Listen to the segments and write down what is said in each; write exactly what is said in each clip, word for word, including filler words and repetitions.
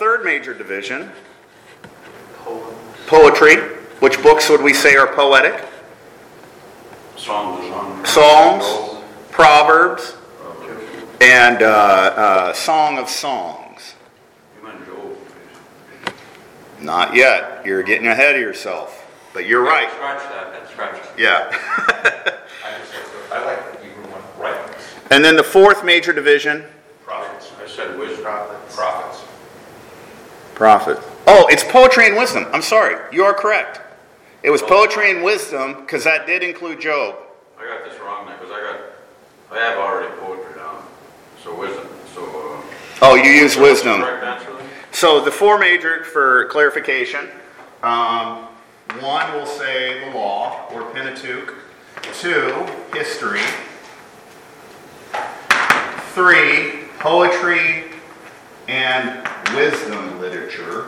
third major division? Poetry. Which books would we say are poetic? Psalms. Psalms, Proverbs, and uh, uh, Song of Songs. Not yet. You're getting ahead of yourself. But you're right. Scratch that. Scratch that. Yeah. I just like I like the Hebrew one. Right. And then the fourth major division? Prophets. I said wisdom. Prophets. Prophets. Prophet. Oh, it's poetry and wisdom. I'm sorry. You are correct. It was poetry and wisdom because that did include Job. I got this wrong now because I got, I have already poetry down. So wisdom. So. Uh, oh, you use wisdom. Correct answer then? So the four major, for clarification, um, one will say the law or Pentateuch. Two, history. Three, poetry and wisdom literature.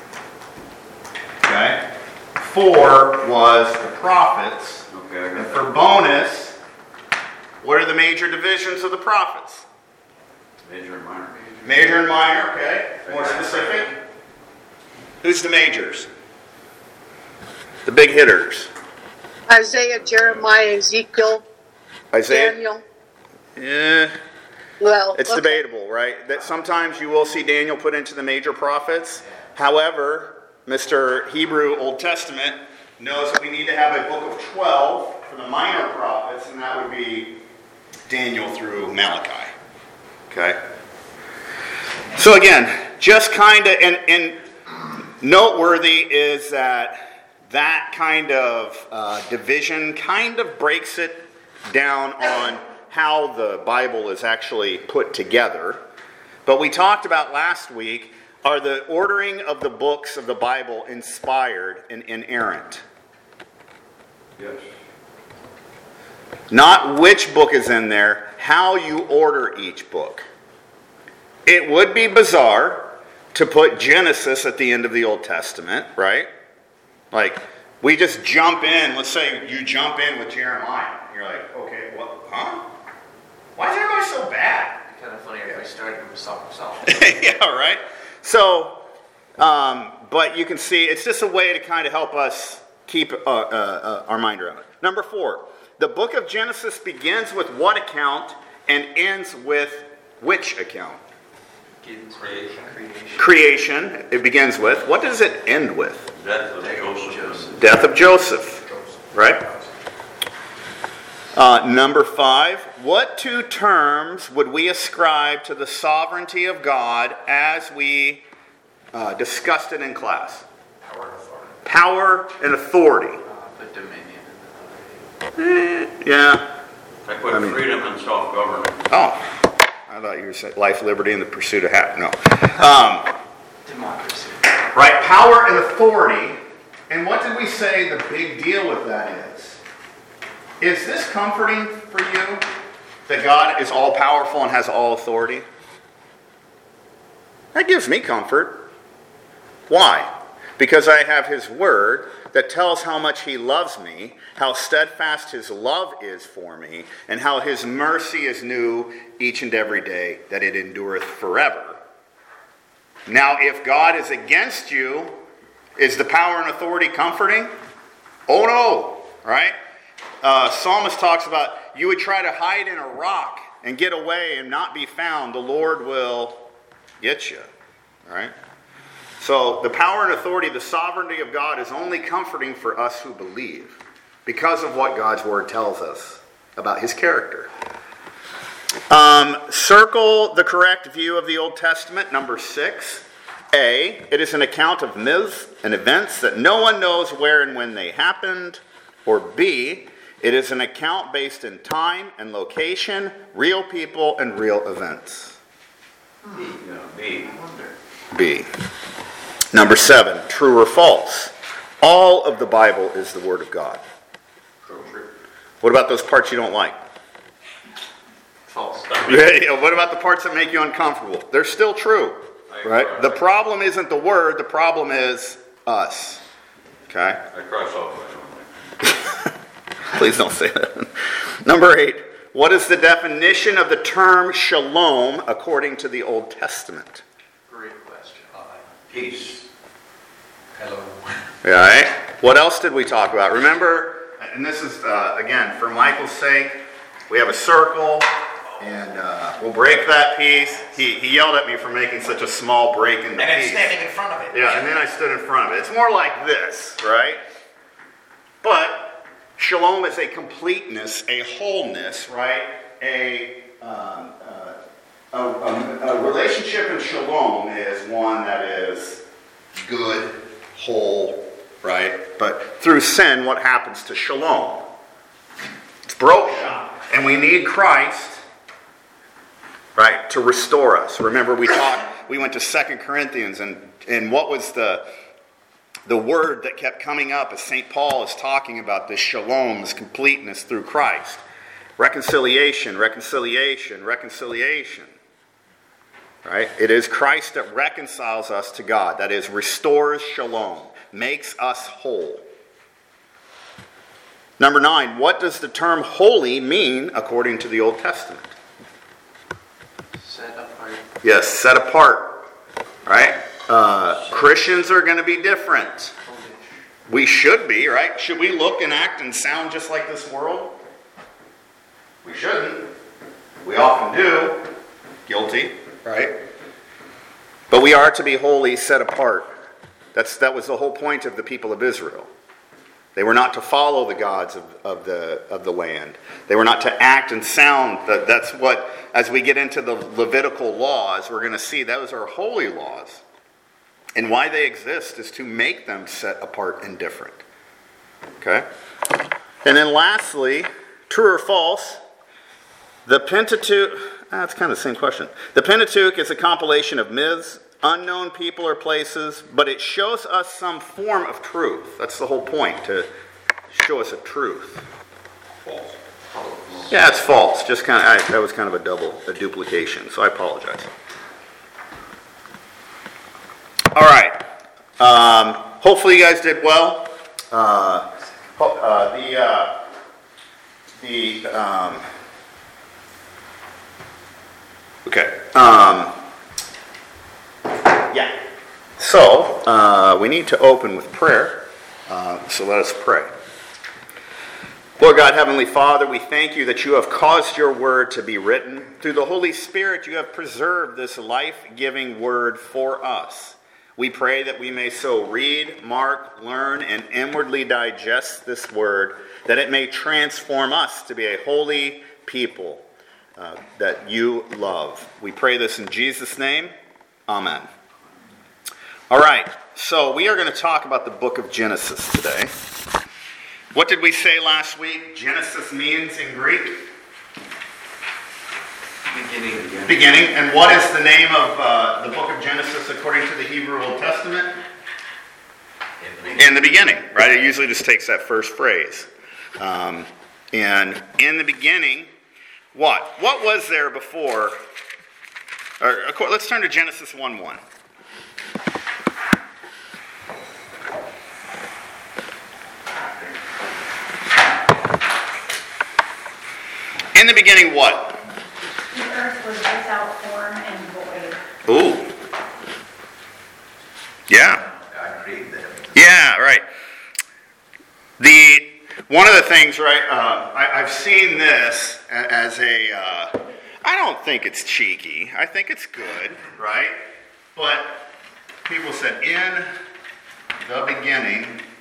Okay. Four was the prophets. Okay, I got And that. for bonus, what are the major divisions of the prophets? Major and minor. Major and minor, okay. More specific. Who's the majors? The big hitters. Isaiah, Jeremiah, Ezekiel, Isaiah. Daniel. Yeah, Well, it's okay. debatable, right? That sometimes you will see Daniel put into the major prophets. However, Mister Hebrew Old Testament knows that we need to have a book of twelve for the minor prophets, and that would be Daniel through Malachi. Okay? So again, just kind of, and, and noteworthy is that that kind of uh, division kind of breaks it down on how the Bible is actually put together. But we talked about last week, are the ordering of the books of the Bible inspired and inerrant? Yes. Not which book is in there, how you order each book. It would be bizarre to put Genesis at the end of the Old Testament, right? Like, we just jump in, let's say you jump in with Jeremiah. You're like, okay, what, huh? Why is everybody so bad? Kind of funny if I started with Song of Songs. Yeah, right? So, um, but you can see, it's just a way to kind of help us keep uh, uh, uh, our mind around it. Number four, the book of Genesis begins with what account and ends with which account? Creation. Creation. Creation, it begins with. What does it end with? Death of Joseph. Death of Joseph, right? Uh, number five, what two terms would we ascribe to the sovereignty of God as we uh, discussed it in class? Power and authority. Power and authority. Uh, the dominion and authority. Eh, yeah. I put I mean- freedom and self-government. Oh, I thought you were saying life, liberty, and the pursuit of happiness. No. Um, Democracy. right, power and authority. And what did we say the big deal with that is? Is this comforting for you that God is all powerful and has all authority? That gives me comfort. Why? Because I have His Word that tells how much He loves me, how steadfast His love is for me, and how His mercy is new each and every day, that it endureth forever. Now, if God is against you, is the power and authority comforting? Oh no, right? Uh, Psalmist talks about you would try to hide in a rock and get away and not be found. The Lord will get you, right? So the power and authority, the sovereignty of God is only comforting for us who believe because of what God's Word tells us about His character. Um, circle the correct view of the Old Testament, number six. A, it is an account of myths and events that no one knows where and when they happened. Or B, it is an account based in time and location, real people, and real events. B. Yeah, B. B. Number seven, true or false. All of the Bible is the Word of God. True. True. What about those parts you don't like? False. Yeah, what about the parts that make you uncomfortable? They're still true, right? The problem isn't the Word, the problem is us. Okay? I cross off my Please don't say that. Number eight, what is the definition of the term shalom according to the Old Testament? Great question. Peace. Hello. All right. What else did we talk about? Remember, and this is, uh, again, for Michael's sake, we have a circle, and uh, we'll break that piece. He, he yelled at me for making such a small break in the And then piece. standing in front of it. Yeah, and then I stood in front of it. It's more like this, right? But shalom is a completeness, a wholeness, right? A, um, uh, a, a, a relationship in shalom is one that is good, whole, right? But through sin, what happens to shalom? It's broken. And we need Christ, right, to restore us. Remember, we talked, we went to Second Corinthians, and, and what was the the word that kept coming up as Saint Paul is talking about this shalom, this completeness through Christ? Reconciliation, reconciliation, reconciliation. Right? It is Christ that reconciles us to God, that is, restores shalom, makes us whole. Number nine, what does the term holy mean according to the Old Testament? Set apart. Yes, set apart. Right? Uh, Christians are going to be different. We should be, right? Should we look and act and sound just like this world? We shouldn't. We often do. Guilty, right? But we are to be holy, set apart. That's that was the whole point of the people of Israel. They were not to follow the gods of, of the of the land. They were not to act and sound. That, that's what, as we get into the Levitical laws, we're going to see those are holy laws. And why they exist is to make them set apart and different. Okay? And then lastly, true or false, the Pentateuch, that's kind of the same question. The Pentateuch is a compilation of myths, unknown people or places, but it shows us some form of truth. That's the whole point, to show us a truth. False. Yeah, it's false. Just kind of, I, that was kind of a double, a duplication, so I apologize. All right. Um, hopefully you guys did well. Uh, uh, the uh, the um, okay. Um, yeah. So uh, we need to open with prayer. Uh, so let us pray. Lord God, Heavenly Father, we thank you that you have caused your word to be written. Through the Holy Spirit, you have preserved this life-giving word for us. We pray that we may so read, mark, learn, and inwardly digest this word, that it may transform us to be a holy people uh, that you love. We pray this in Jesus' name. Amen. All right, so we are going to talk about the book of Genesis today. What did we say last week? Genesis means in Greek? Beginning. Beginning. And what is the name of uh, the book of Genesis according to the Hebrew Old Testament? In the beginning, right? It usually just takes that first phrase. Um, and in the beginning, what? What was there before? Or, let's turn to Genesis one one. In the beginning, what? The earth was without form and void. Ooh. Yeah. God created them. Yeah, right. The one of the things, right? Uh, I, I've seen this as a. Uh, I don't think it's cheeky. I think it's good, right? But people said in the beginning.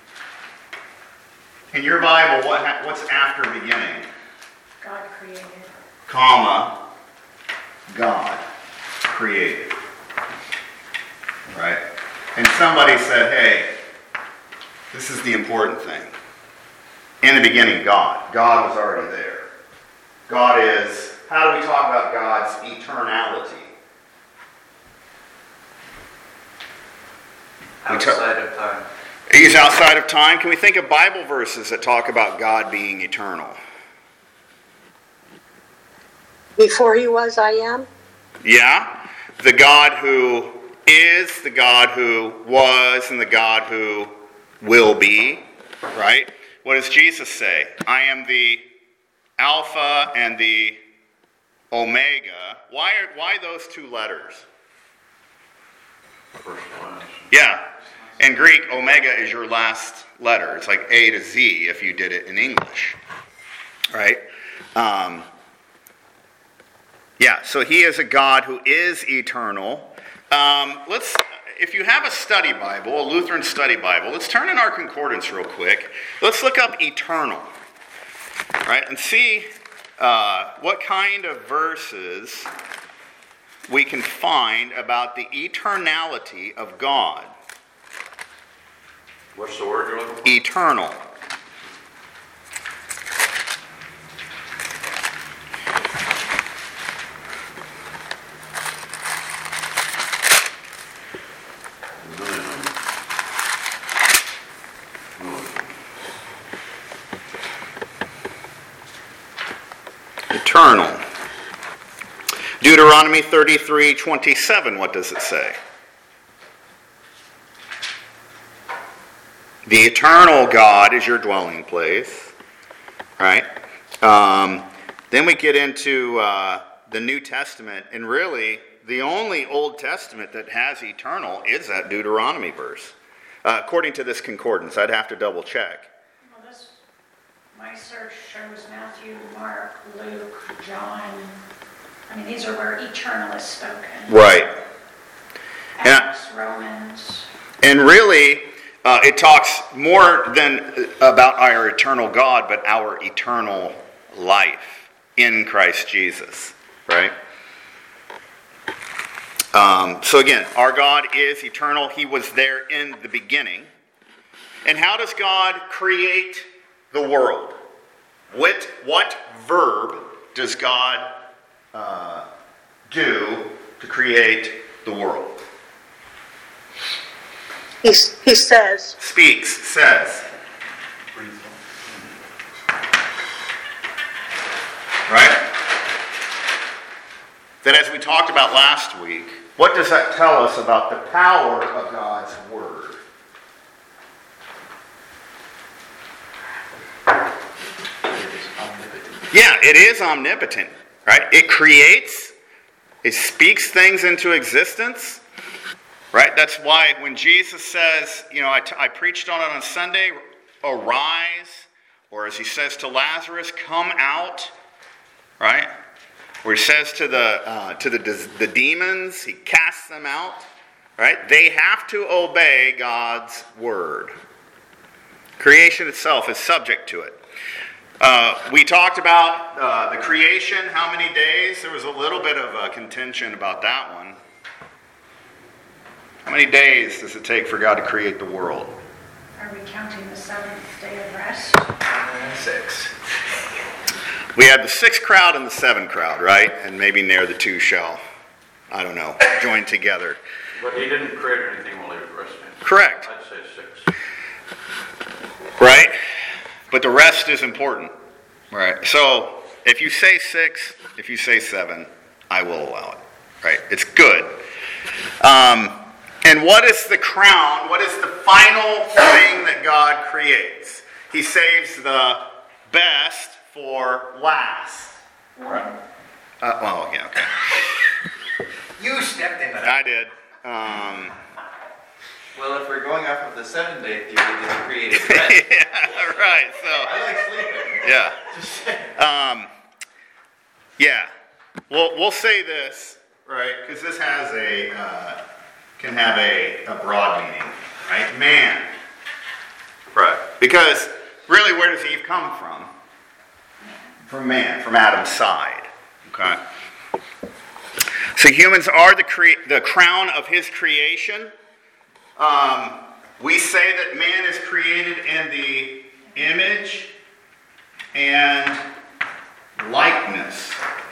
In your Bible, what ha- what's after beginning? God created. Comma. God created. Right? And somebody said, hey, this is the important thing. In the beginning, God. God was already there. God is, how do we talk about God's eternality? Outside of time. He's outside of time. Can we think of Bible verses that talk about God being eternal? Before he was, I am. Yeah. The God who is, the God who was, and the God who will be. Right? What does Jesus say? I am the Alpha and the Omega. Why, why those two letters? First and last. Yeah. In Greek, omega is your last letter. It's like A to Z if you did it in English. Right? Um, yeah, so he is a God who is eternal. Um, let's, if you have a study Bible, a Lutheran study Bible, let's turn in our concordance real quick. Let's look up eternal, right, and see uh, what kind of verses we can find about the eternality of God. What's the word you're looking for? Eternal. Eternal. Deuteronomy thirty-three twenty-seven, what does it say? The eternal God is your dwelling place, right? Um, then we get into uh, the New Testament, and really the only Old Testament that has eternal is that Deuteronomy verse. Uh, according to this concordance, I'd have to double check. Well, this, my search shows Matthew, Mark, Luke, John. I mean, these are where eternal is spoken. Right. Acts, Romans. And really, uh, it talks more than about our eternal God, but our eternal life in Christ Jesus, right? Um, so again, our God is eternal. He was there in the beginning. And how does God create the world? What, what verb does God uh, do to create the world? He, he says, Speaks, says. Right? That, as we talked about last week, what does that tell us about the power of God's Word? Yeah, it is omnipotent, right? It creates, it speaks things into existence, right? That's why when Jesus says, you know, I, t- I preached on it on Sunday, arise, or as he says to Lazarus, come out, right? Where he says to the uh, to the the demons, he casts them out, right? They have to obey God's word. Creation itself is subject to it. Uh, we talked about uh, the creation, how many days? There was a little bit of a contention about that one. How many days does it take for God to create the world? Are we counting the seventh day of rest? Six. We had the six crowd and the seven crowd, right? And maybe near the two shall, I don't know, join together. But he didn't create anything while he was resting. Correct. I'd say six. Right? But the rest is important. Right? So, if you say six, if you say seven, I will allow it. Right? It's good. Um, and what is the crown? What is the final thing that God creates? He saves the best for last. One. Uh, well, yeah, okay. You stepped into that. I did. Um, Well, if we're going off of the seven-day theory, then he created rest. yeah, right. So, I like sleeping. yeah. Just saying. Um, yeah. We'll, we'll say this, right? Because this has a, uh, can have a, a broad meaning, right? Man. Right. Because really, where does Eve come from? From man, from Adam's side. Okay. So humans are the cre- the crown of his creation. Um, we say that man is created in the image and likeness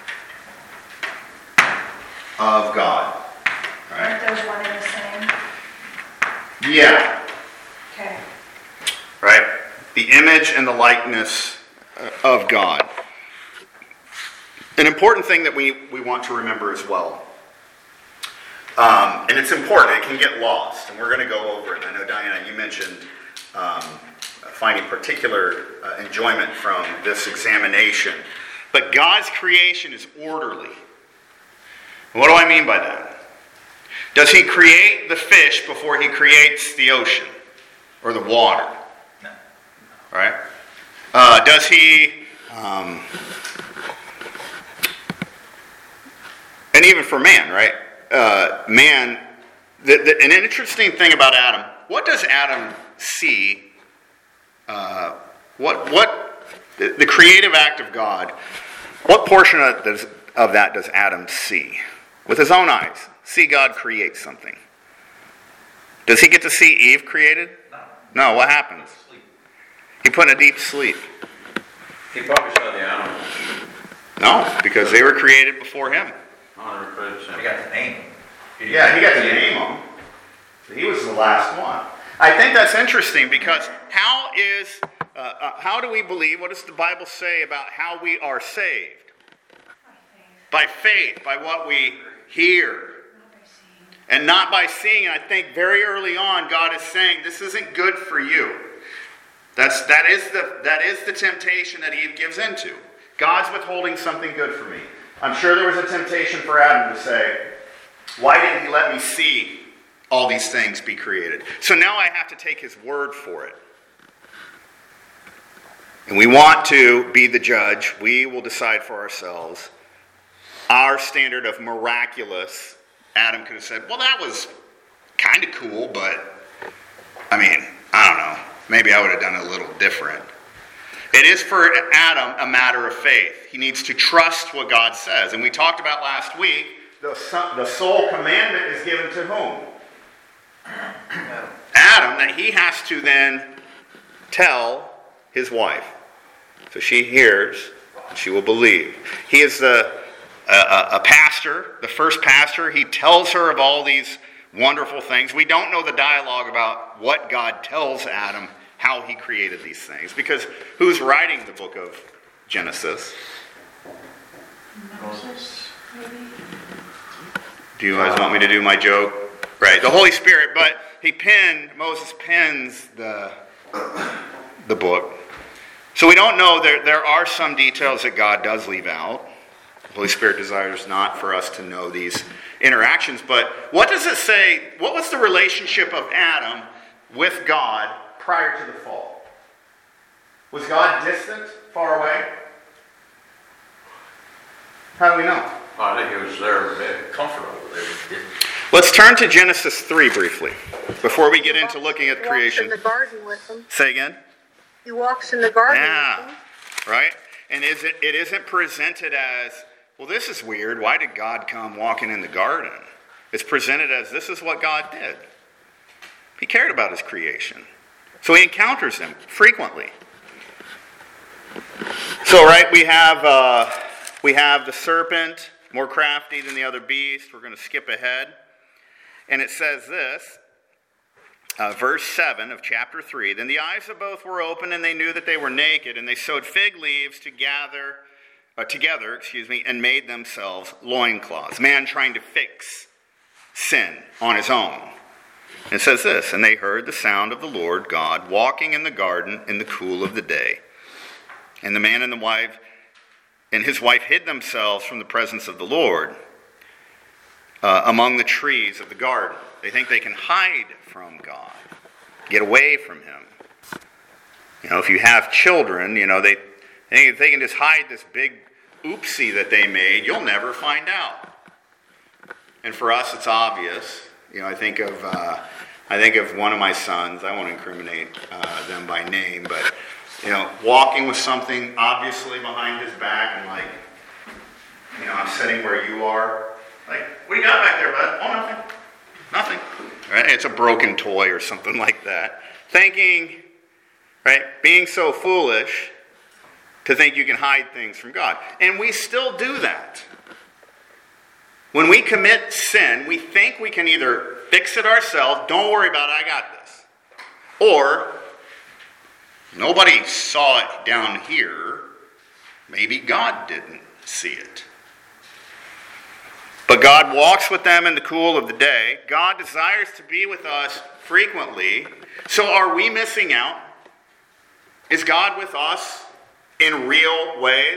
of God. Right? Aren't those one and the same? Yeah. Okay. Right? The image and the likeness of God. An important thing that we, we want to remember as well. Um, and it's important, it can get lost, and we're going to go over it. I know, Diana, you mentioned um, finding particular uh, enjoyment from this examination. But God's creation is orderly. What do I mean by that? Does he create the fish before he creates the ocean or the water? No. Right? Uh, does he... Um, and even for man, right? Uh, man, the, the, an interesting thing about Adam, what does Adam see? Uh, what what the, the creative act of God, what portion of, does, of that does Adam see? With his own eyes, see God create something. Does he get to see Eve created? No. No, what happens? Sleep. He put in a deep sleep. He probably saw the animals. No, because they were created before him. Oh, they were created the same. We got the name. Yeah, he got to name them. He was the last one. I think that's interesting because how is, uh, uh, how do we believe, what does the Bible say about how we are saved? By faith, by what we hear. And not by seeing. And I think very early on, God is saying, this isn't good for you. That's, that, is the, that is the temptation that Eve gives into. God's withholding something good for me. I'm sure there was a temptation for Adam to say, why didn't he let me see all these things be created? So now I have to take his word for it. And we want to be the judge. We will decide for ourselves. Our standard of miraculous, Adam could have said, well, that was kind of cool, but, I mean, I don't know. Maybe I would have done it a little different. It is for Adam a matter of faith. He needs to trust what God says. And we talked about last week, the, son, the sole commandment is given to whom? Adam, that he has to then tell his wife. So she hears, and she will believe. He is the a, a pastor, the first pastor. He tells her of all these wonderful things. We don't know the dialogue about what God tells Adam, how he created these things. Because who's writing the book of Genesis? Moses, maybe? Do you guys want me to do my joke? Right, the Holy Spirit, but he penned, Moses pens the, the book. So we don't know, there, there are some details that God does leave out. The Holy Spirit desires not for us to know these interactions, but what does it say, what was the relationship of Adam with God prior to the fall? Was God distant, far away? How do we know? I think he was there, very comfortable. They were- Let's turn to Genesis three briefly, before we get into looking at He walks creation. in the garden with them. Say again? He walks in the garden Yeah. with them. Right? And is it, it isn't presented as, well, this is weird. Why did God come walking in the garden? It's presented as, this is what God did. He cared about his creation. So he encounters them frequently. So, right, we have uh, we have the serpent, more crafty than the other beast. We're going to skip ahead. And it says this, uh, verse seven of chapter three. Then the eyes of both were open, and they knew that they were naked, and they sewed fig leaves to gather, uh, together, excuse me, and made themselves loincloths. Man trying to fix sin on his own. It says this, and they heard the sound of the Lord God walking in the garden in the cool of the day. And the man and the wife and his wife hid themselves from the presence of the Lord uh, among the trees of the garden. They think they can hide from God, get away from him. You know, if you have children, you know, they, they think if they can just hide this big oopsie that they made, you'll never find out. And for us, it's obvious. You know, I think of uh, I think of one of my sons. I won't incriminate uh, them by name, but you know, walking with something obviously behind his back, and like, you know, I'm sitting where you are. Like, what do you got back there, bud? Oh, nothing, nothing. Right? It's a broken toy or something like that. Thinking, right, being so foolish to think you can hide things from God, and we still do that. When we commit sin, we think we can either fix it ourselves, don't worry about it, I got this. Or, nobody saw it down here, maybe God didn't see it. But God walks with them in the cool of the day. God desires to be with us frequently. So are we missing out? Is God with us in real ways?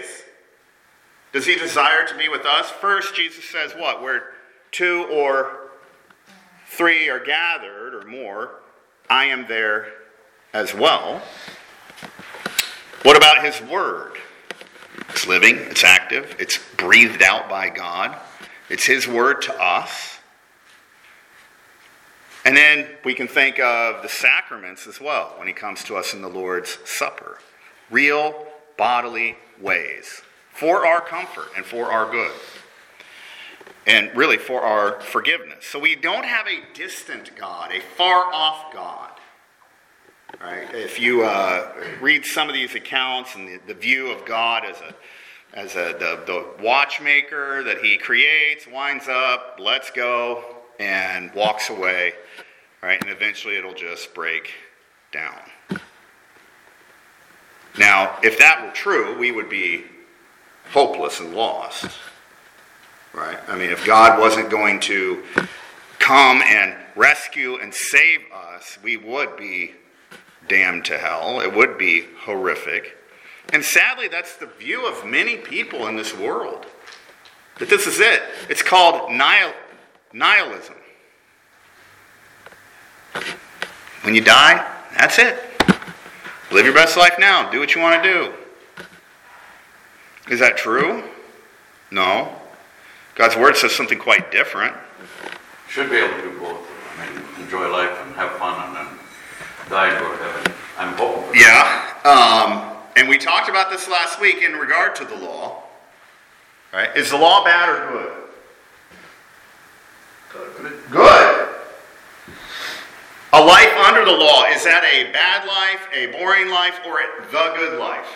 Does he desire to be with us? First, Jesus says what? Where two or three are gathered or more, I am there as well. What about his word? It's living, it's active, it's breathed out by God. It's his word to us. And then we can think of the sacraments as well when he comes to us in the Lord's Supper. Real bodily ways for our comfort and for our good. And really for our forgiveness. So we don't have a distant God, a far-off God. Right? If you uh, read some of these accounts and the, the view of God as a as a the, the watchmaker that he creates, winds up, lets go, and walks away, right? And eventually it'll just break down. Now, if that were true, we would be hopeless and lost. Right? I mean, if God wasn't going to come and rescue and save us, we would be damned to hell. It would be horrific. And sadly, that's the view of many people in this world. That this is it. It's called nihil- nihilism. When you die, that's it. Live your best life now. Do what you want to do. Is that true? No. God's word says something quite different. Should be able to do both. I mean, enjoy life and have fun and then die and go to heaven. I'm hoping for that. Yeah. Um, and we talked about this last week in regard to the law. Right? Is the law bad or good? Good. Good. A life under the law, is that a bad life, a boring life, or the good life?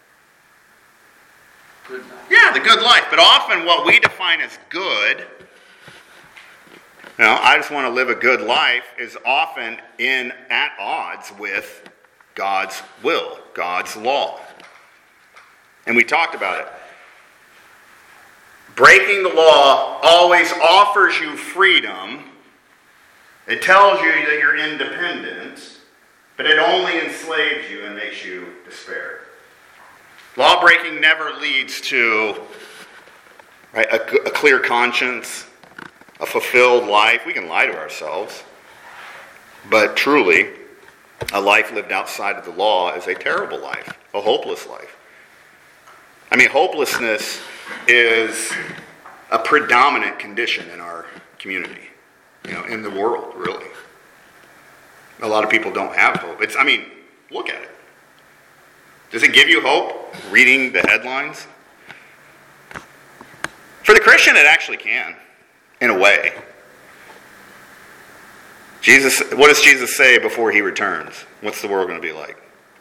Good life. Yeah, the good life. But often what we define as good, you know, I just want to live a good life, is often in at odds with God's will, God's law. And we talked about it. Breaking the law always offers you freedom. It tells you that you're independent, but it only enslaves you and makes you despair. Law breaking never leads to right, a, a clear conscience, a fulfilled life. We can lie to ourselves, but truly, a life lived outside of the law is a terrible life, a hopeless life. I mean, hopelessness is a predominant condition in our community, you know, in the world, really. A lot of people don't have hope. It's, I mean, look at it. Does it give you hope, reading the headlines? For the Christian, it actually can, in a way. Jesus, what does Jesus say before he returns? What's the world going to be like?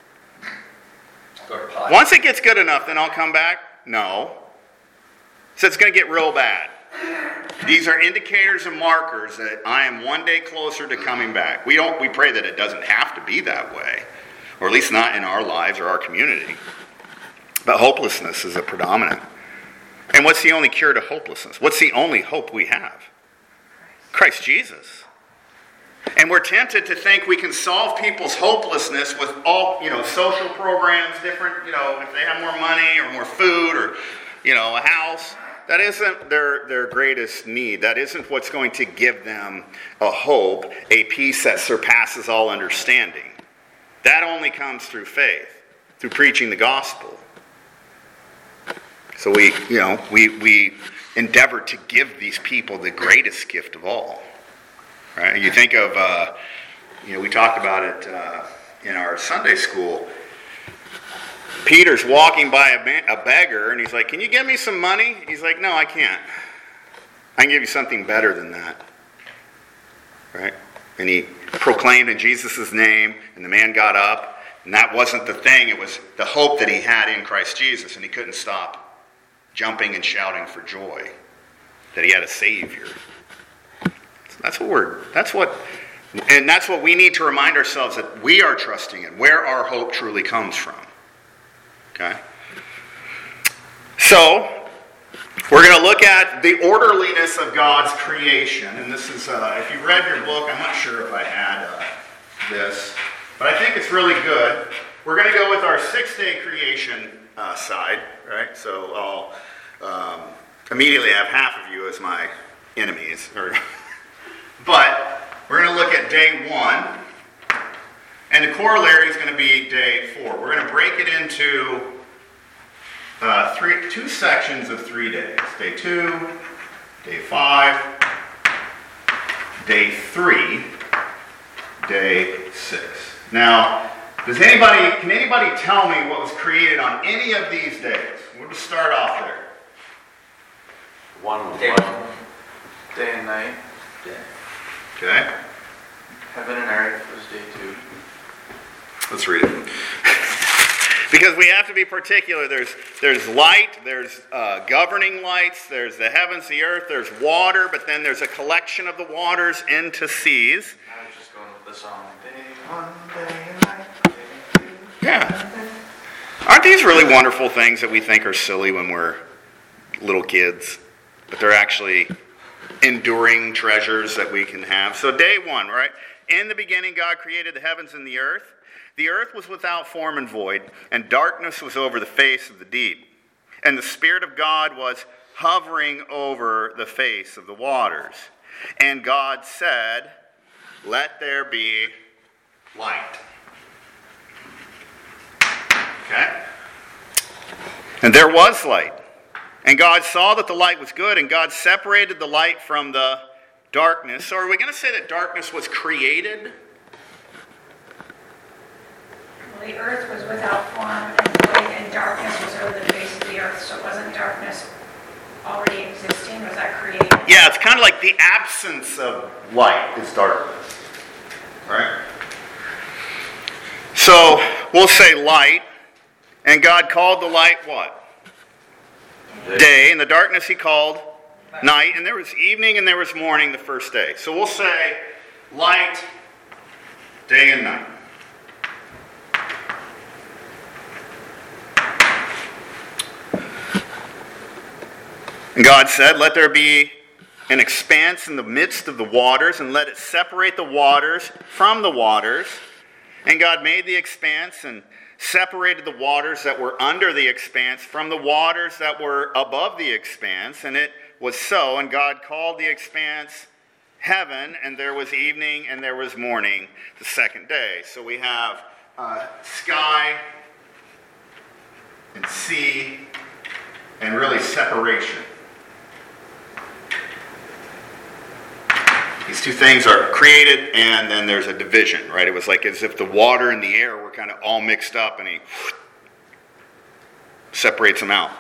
Once it gets good enough, then I'll come back? No. So it's going to get real bad. These are indicators and markers that I am one day closer to coming back. We don't. We pray that it doesn't have to be that way, or at least not in our lives or our community. But hopelessness is a predominant. And what's the only cure to hopelessness? What's the only hope we have? Christ Jesus. And we're tempted to think we can solve people's hopelessness with all, you know, social programs, different, you know, if they have more money or more food or, you know, a house. That isn't their, their greatest need. That isn't what's going to give them a hope, a peace that surpasses all understanding. That only comes through faith, through preaching the gospel. So we, you know, we, we endeavor to give these people the greatest gift of all. Right? You think of, uh, you know, we talked about it uh, in our Sunday school. Peter's walking by a, ba- a beggar, and he's like, "Can you give me some money?" He's like, "No, I can't. I can give you something better than that." Right? And he proclaimed in Jesus' name, and the man got up, and that wasn't the thing. It was the hope that he had in Christ Jesus, and he couldn't stop jumping and shouting for joy that he had a Savior. That's what we're, that's what, and that's what we need to remind ourselves that we are trusting in, where our hope truly comes from. Okay? So, we're going to look at the orderliness of God's creation. And this is, uh, if you read your book, I'm not sure if I had uh, this, but I think it's really good. We're going to go with our six-day creation uh, side, right? So I'll um, immediately have half of you as my enemies, or... But we're going to look at day one, and the corollary is going to be day four. We're going to break it into uh, three, two sections of three days. Day two, day five, day three, day six. Now, does anybody, can anybody tell me what was created on any of these days? We'll just start off there. One was Day light. one. Day and night. Day. Okay, Heaven and earth was day two. let's read it. Because we have to be particular. There's there's light, there's uh, governing lights, there's the heavens, the earth, there's water, but then there's a collection of the waters into seas. I was just going with the song. Day one, day and night. Day two. Yeah. Aren't these really wonderful things that we think are silly when we're little kids? But they're actually enduring treasures that we can have. So day one, right? In the beginning, God created the heavens and the earth. The earth was without form and void, and darkness was over the face of the deep. And the Spirit of God was hovering over the face of the waters. And God said, "Let there be light." Okay? And there was light. And God saw that the light was good, and God separated the light from the darkness. So are we going to say that darkness was created? Well, the earth was without form and void, and darkness was over the face of the earth, so wasn't darkness already existing? Was that created? Yeah, it's kind of like the absence of light is darkness. Right? So we'll say light, and God called the light what? Day, and the darkness he called night, and there was evening and there was morning the first day. So we'll say light, day and night. And God said, "Let there be an expanse in the midst of the waters, and let it separate the waters from the waters." And God made the expanse and separated the waters that were under the expanse from the waters that were above the expanse. And it was so. And God called the expanse heaven, and there was evening and there was morning the second day. So we have uh, sky and sea and really separation. These two things are created, and then there's a division, right? It was like as if the water and the air were kind of all mixed up, and he separates them out.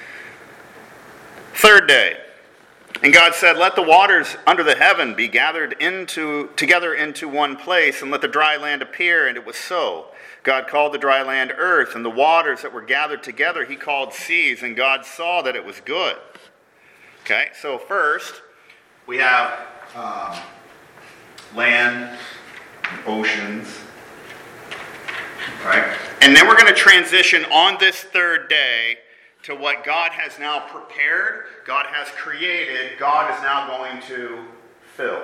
Third day. And God said, "Let the waters under the heaven be gathered into together into one place, and let the dry land appear." And it was so. God called the dry land earth, and the waters that were gathered together he called seas, and God saw that it was good. Okay, so first we have Um, land, oceans, right? And then we're going to transition on this third day to what God has now prepared, God has created, God is now going to fill.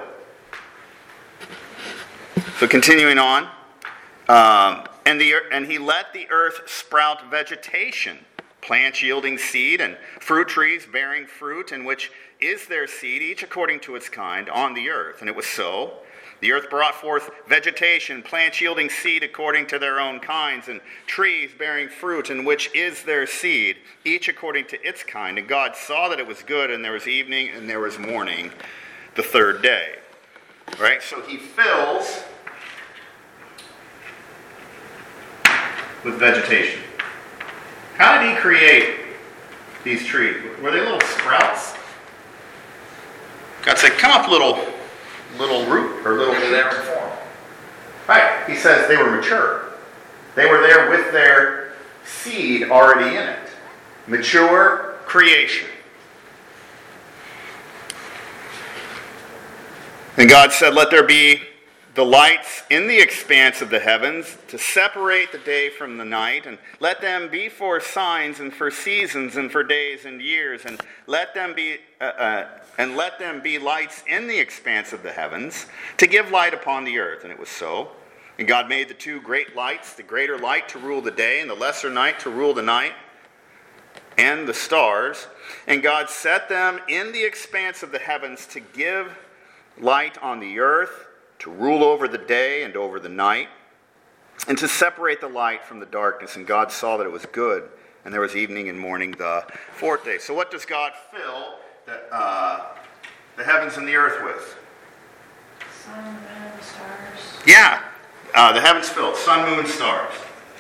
So continuing on, um, and the and he let the earth sprout vegetation, plants yielding seed, and fruit trees bearing fruit, in which is their seed, each according to its kind, on the earth. And it was so. The earth brought forth vegetation, plants yielding seed according to their own kinds, and trees bearing fruit, in which is their seed, each according to its kind. And God saw that it was good, and there was evening, and there was morning, the third day. Right? So he fills with vegetation. How did he create these trees? Were they little sprouts? God said, "Come up, little, little root or little." They were there in form. Right. He says they were mature. They were there with their seed already in it. Mature creation. And God said, "Let there be the lights in the expanse of the heavens to separate the day from the night, and let them be for signs and for seasons and for days and years, and let them be uh, uh, and let them be lights in the expanse of the heavens to give light upon the earth." And it was so. And God made the two great lights, the greater light to rule the day, and the lesser night to rule the night, and the stars. And God set them in the expanse of the heavens to give light on the earth, to rule over the day and over the night, and to separate the light from the darkness. And God saw that it was good, and there was evening and morning the fourth day. So what does God fill the, uh, the heavens and the earth with? Sun, moon, stars. Yeah, uh, the heavens filled, sun, moon, stars.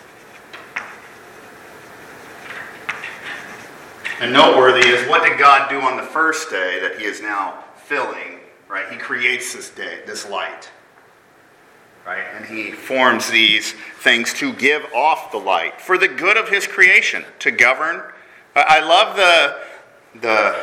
And noteworthy is, what did God do on the first day that he is now filling? Right? He creates this day, this light. Right? And he forms these things to give off the light for the good of his creation, to govern. I love the, the,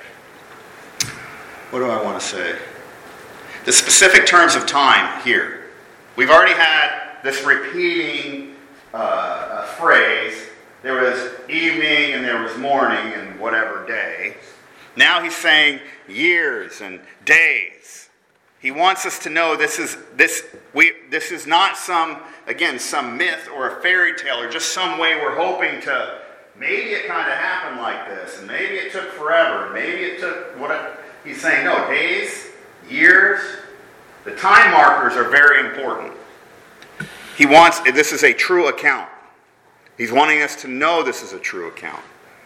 what do I want to say? The specific terms of time here. We've already had this repeating uh, uh, phrase. There was evening and there was morning and whatever day. Now he's saying years and days. He wants us to know this is this we this is not some, again, some myth or a fairy tale or just some way we're hoping to, maybe it kind of happened like this, and maybe it took forever, maybe it took what I, he's saying, no, days, years, the time markers are very important. He wants, this is a true account. He's wanting us to know this is a true account.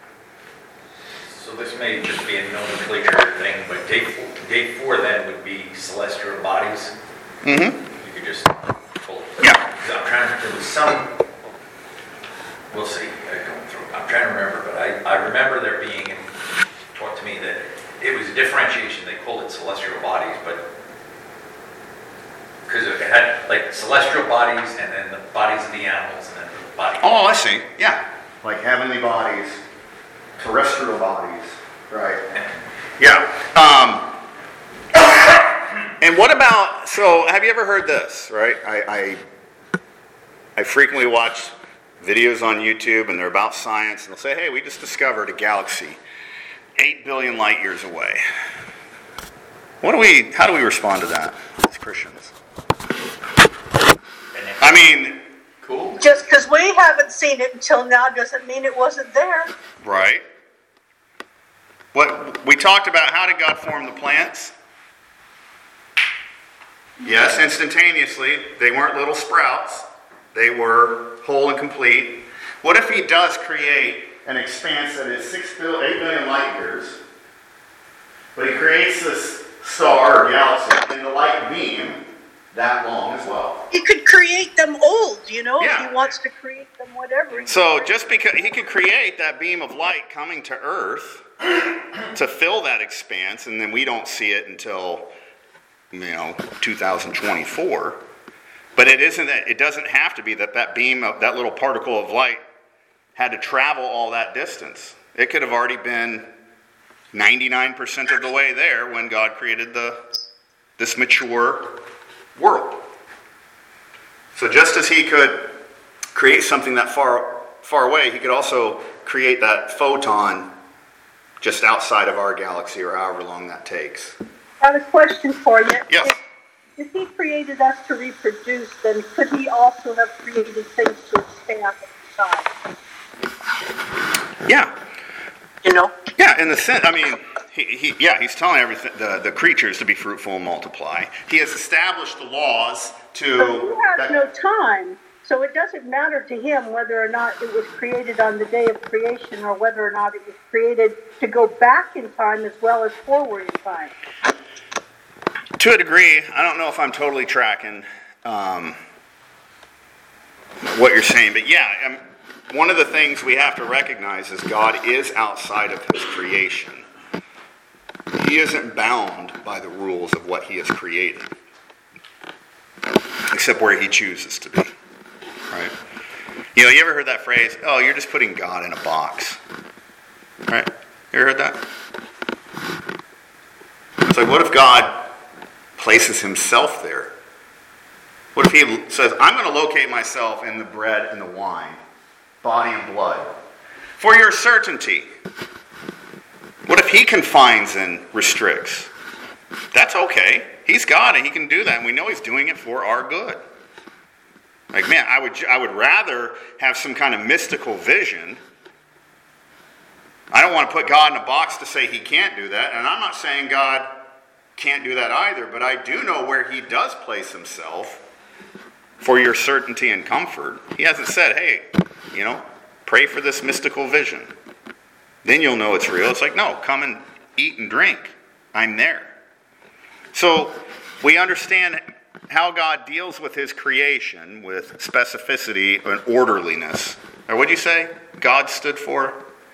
So this may just be a nomenclature thing, but day four, day four then would be celestial bodies. Mm-hmm. You could just pull it. Yeah. I'm trying to, there was some, we'll see, I going through, I'm trying to remember, but I, I remember there being, taught to me that it was a differentiation, they called it celestial bodies, but because it had like celestial bodies and then the bodies of the animals and then the body. Oh, I see. Yeah. Like heavenly bodies, terrestrial bodies, right? Yeah. Um, and what about, so have you ever heard this, right? I, I, I frequently watch videos on YouTube and they're about science and they'll say, hey, we just discovered a galaxy eight billion light years away. What do we, how do we respond to that as Christians? I mean, Cool. Just because we haven't seen it until now doesn't mean it wasn't there. right? What we talked about, how did God form the plants? Yes, instantaneously. They weren't little sprouts. They were whole and complete. What if he does create an expanse that is six, eight billion light years, but he creates this star or galaxy in the light beam that long as well? He could create them old, you know, Yeah. if he wants to create them whatever. So just because he could create that beam of light coming to Earth to fill that expanse, and then we don't see it until, you know, two thousand twenty-four. But it isn't that, it doesn't have to be that that beam of that little particle of light had to travel all that distance. It could have already been ninety-nine percent of the way there when God created the this mature world. So just as he could create something that far far away, he could also create that photon just outside of our galaxy, or however long that takes. I have a question for you. Yes. If, if he created us to reproduce, then could he also have created things to expand inside? Yeah. You know? Yeah, in the sense, I mean, he, he, yeah, he's telling everything, the, the creatures to be fruitful and multiply. He has established the laws to... But he has that, no time, so it doesn't matter to him whether or not it was created on the day of creation or whether or not it was created to go back in time as well as forward in time. To a degree, I don't know if I'm totally tracking um, what you're saying, but yeah, I'm, one of the things we have to recognize is God is outside of his creation. He isn't bound by the rules of what he has created, except where he chooses to be, right? You know, you ever heard that phrase, oh, you're just putting God in a box, right? You ever heard that? It's like, what if God places himself there? What if he says, I'm going to locate myself in the bread and the wine, body and blood, for your certainty? What if he confines and restricts? That's okay. He's God and he can do that, and we know he's doing it for our good. Like, man, I would I would rather have some kind of mystical vision. I don't want to put God in a box to say he can't do that, and I'm not saying God can't do that either, but I do know where he does place himself for your certainty and comfort. He hasn't said, hey, you know, pray for this mystical vision. Then you'll know it's real. It's like, no, come and eat and drink. I'm there. So we understand how God deals with his creation with specificity and orderliness. Or what do you say God stood for?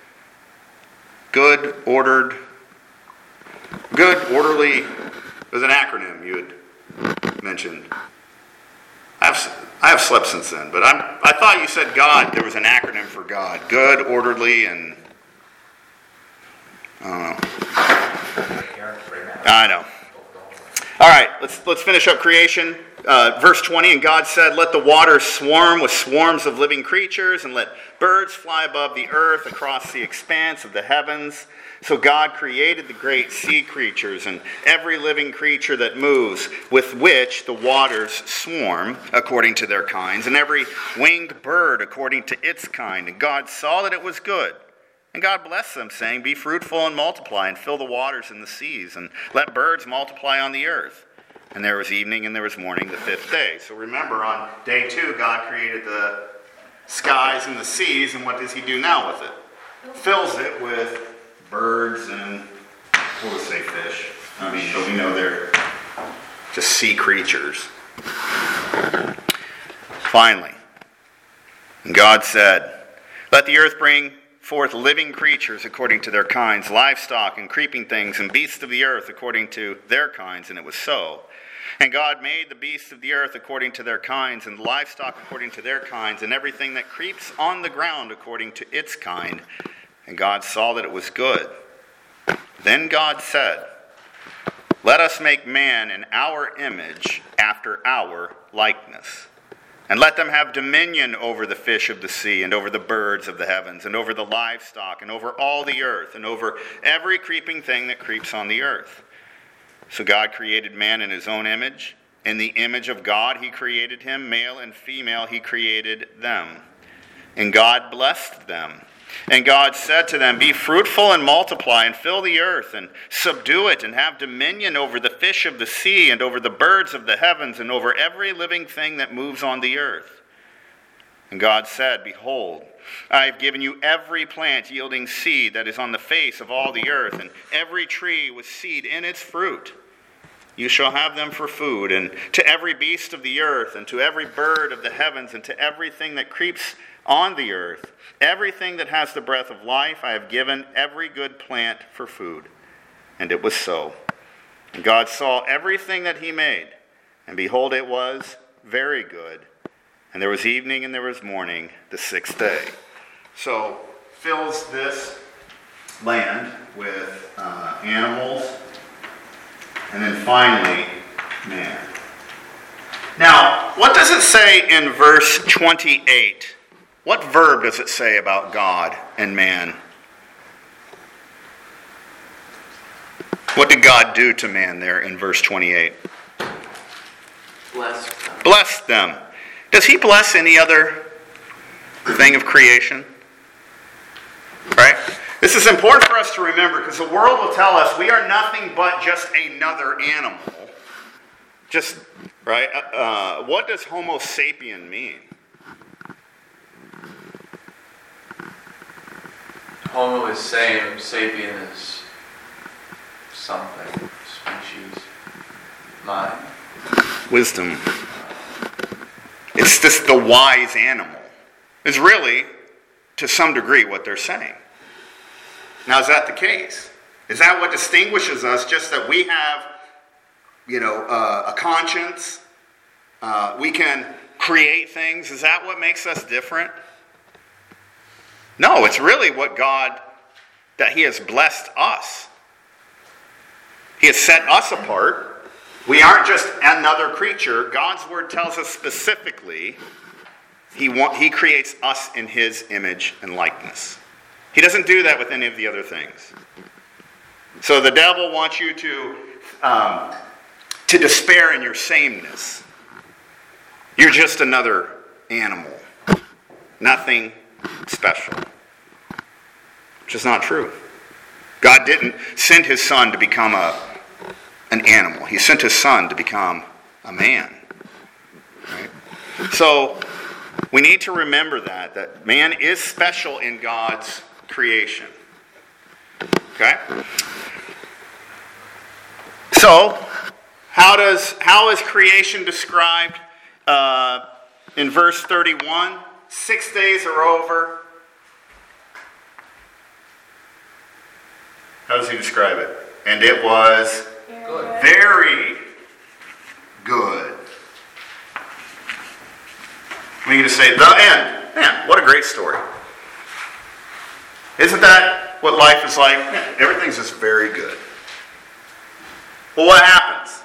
Good, ordered, good, orderly. It was an acronym you had mentioned. I've, I have slept since then, but I'm, I thought you said God, there was an acronym for God. Good, orderly, and I don't know. I know. All right, let's let's finish up creation. Uh, verse twenty, and God said, let the waters swarm with swarms of living creatures, and let birds fly above the earth across the expanse of the heavens. So God created the great sea creatures and every living creature that moves, with which the waters swarm according to their kinds, and every winged bird according to its kind. And God saw that it was good. And God blessed them, saying, be fruitful and multiply, and fill the waters and the seas, and let birds multiply on the earth. And there was evening and there was morning the fifth day. So remember, on day two, God created the skies and the seas, and what does he do now with it? Fills it with birds and, what would say, fish. I mean, but we know they're just sea creatures. Finally, and God said, let the earth bring forth living creatures according to their kinds, livestock and creeping things, and beasts of the earth according to their kinds. And it was so. And God made the beasts of the earth according to their kinds, and livestock according to their kinds, and everything that creeps on the ground according to its kind. And God saw that it was good. Then God said, let us make man in our image, after our likeness. And let them have dominion over the fish of the sea, and over the birds of the heavens, and over the livestock, and over all the earth, and over every creeping thing that creeps on the earth. So God created man in his own image. In the image of God he created him, male and female he created them. And God blessed them. And God said to them, be fruitful and multiply, and fill the earth, and subdue it, and have dominion over the fish of the sea, and over the birds of the heavens, and over every living thing that moves on the earth. And God said, behold, I have given you every plant yielding seed that is on the face of all the earth, and every tree with seed in its fruit. You shall have them for food, and to every beast of the earth, and to every bird of the heavens, and to everything that creeps on the earth, everything that has the breath of life, I have given every good plant for food. And it was so. And God saw everything that he made, and behold, it was very good. And there was evening and there was morning, the sixth day. So, fills this land with uh, animals, and then finally, man. Now, what does it say in verse twenty-eight? What verb does it say about God and man? What did God do to man there in verse twenty-eight? Bless them. Bless them. Does he bless any other thing of creation? Right? This is important for us to remember, because the world will tell us we are nothing but just another animal. Just, right? Uh, what does Homo sapien mean? Homo is same, sapien is something, species, mind. Wisdom. It's just the wise animal. Is really, to some degree, what they're saying. Now, is that the case? Is that what distinguishes us, just that we have, you know, uh, a conscience? Uh, we can create things? Is that what makes us different? No, it's really what God, that he has blessed us. He has set us apart. We aren't just another creature. God's word tells us specifically he, want, he creates us in his image and likeness. He doesn't do that with any of the other things. So the devil wants you to, um, to despair in your sameness. You're just another animal. Nothing special. Which is not true. God didn't send his son to become a an animal. He sent his son to become a man. Right? So we need to remember that, that man is special in God's creation. Okay? So, how does how is creation described uh, in verse thirty-one? Six days are over. How does he describe it? And it was Good. very good. We need to say the end. Man, what a great story. Isn't that what life is like? Man, everything's just very good. Well, what happens?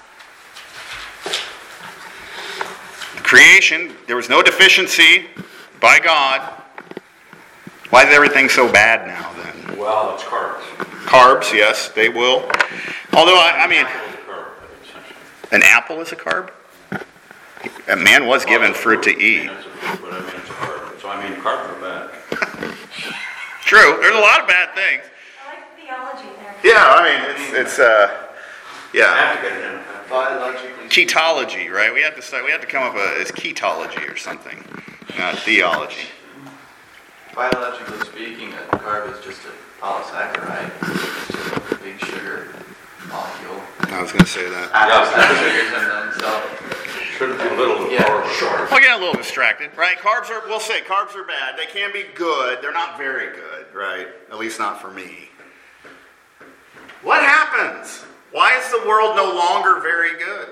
Creation, there was no deficiency by God. Why is everything so bad now then? Well, it's carbs. Carbs, yes, they will. Although, I, I mean, It's a carb, essentially. an apple is a carb? A man was given fruit to eat. I mean, it's a fruit, but I mean, it's a carb. So I mean, carbs are bad. True, there's a lot of bad things. I like the theology there. Yeah, I mean, it's, it's uh, I yeah. have to get it in. Biologically. Ketology, right? We have to start, we have to come up with as ketology or something, not theology. Biologically speaking, a carb is just a polysaccharide. It's just a big sugar molecule. I was going to say that. Atoms have sugars in them, so Shouldn't be little Yeah, or sure. We're getting a little distracted, right? Carbs are, we'll say carbs are bad. They can be good. They're not very good, right? At least not for me. What happens? Why is the world no longer very good?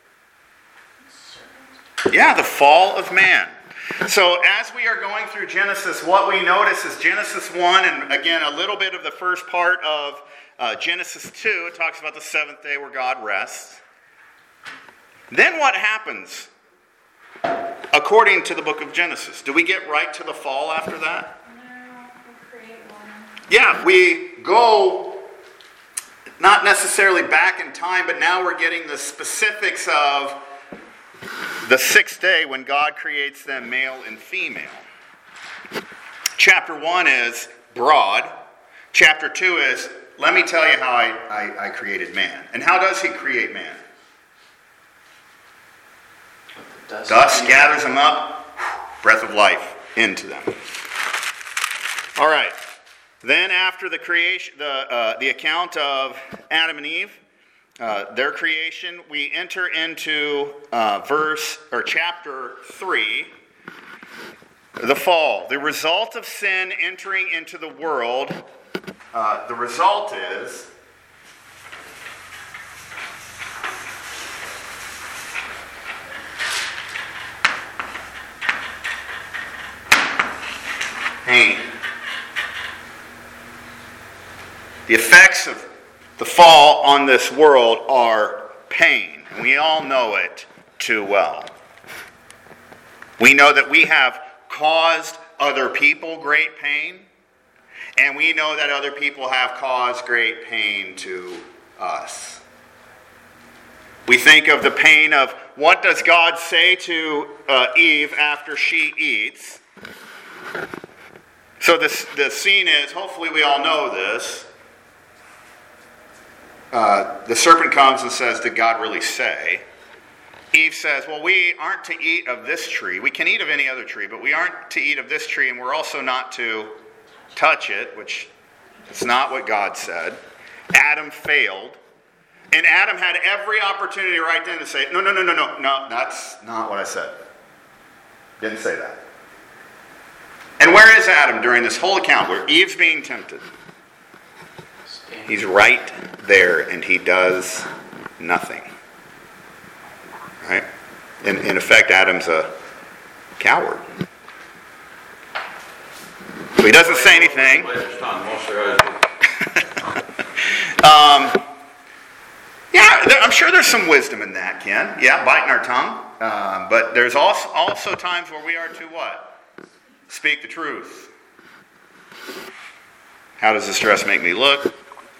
Yeah, the fall of man. So as we are going through Genesis, what we notice is Genesis one, and again, a little bit of the first part of uh, Genesis two, it talks about the seventh day where God rests. Then what happens according to the book of Genesis? Do we get right to the fall after that? No, we'll create one. Yeah, we go not necessarily back in time, but now we're getting the specifics of the sixth day when God creates them male and female. Chapter one is broad. Chapter two is, let me tell you how I, I, I created man. And how does he create man? dust, Dust gathers them up, breath of life into them. All right. Then after the creation, the uh, the account of Adam and Eve, uh, their creation, we enter into uh, verse or chapter three, the fall. The result of sin entering into the world. Uh, the result is pain. The effects of the fall on this world are pain. And we all know it too well. We know that we have caused other people great pain. And we know that other people have caused great pain to us. We think of the pain of what does God say to uh, Eve after she eats. So this, the scene is, hopefully we all know this. Uh, the serpent comes and says, did God really say? Eve says, well, we aren't to eat of this tree. We can eat of any other tree, but we aren't to eat of this tree, and we're also not to touch it, which is not what God said. Adam failed. And Adam had every opportunity right then to say, no, no, no, no, no, no, that's not what I said. Didn't say that. And where is Adam during this whole account where Eve's being tempted? He's right there, and he does nothing. Right? In, in effect, Adam's a coward. So he doesn't say anything. um, yeah, there, I'm sure there's some wisdom in that, Ken. Yeah, biting our tongue. Um, but there's also, also times where we are to what? Speak the truth. How does this dress make me look?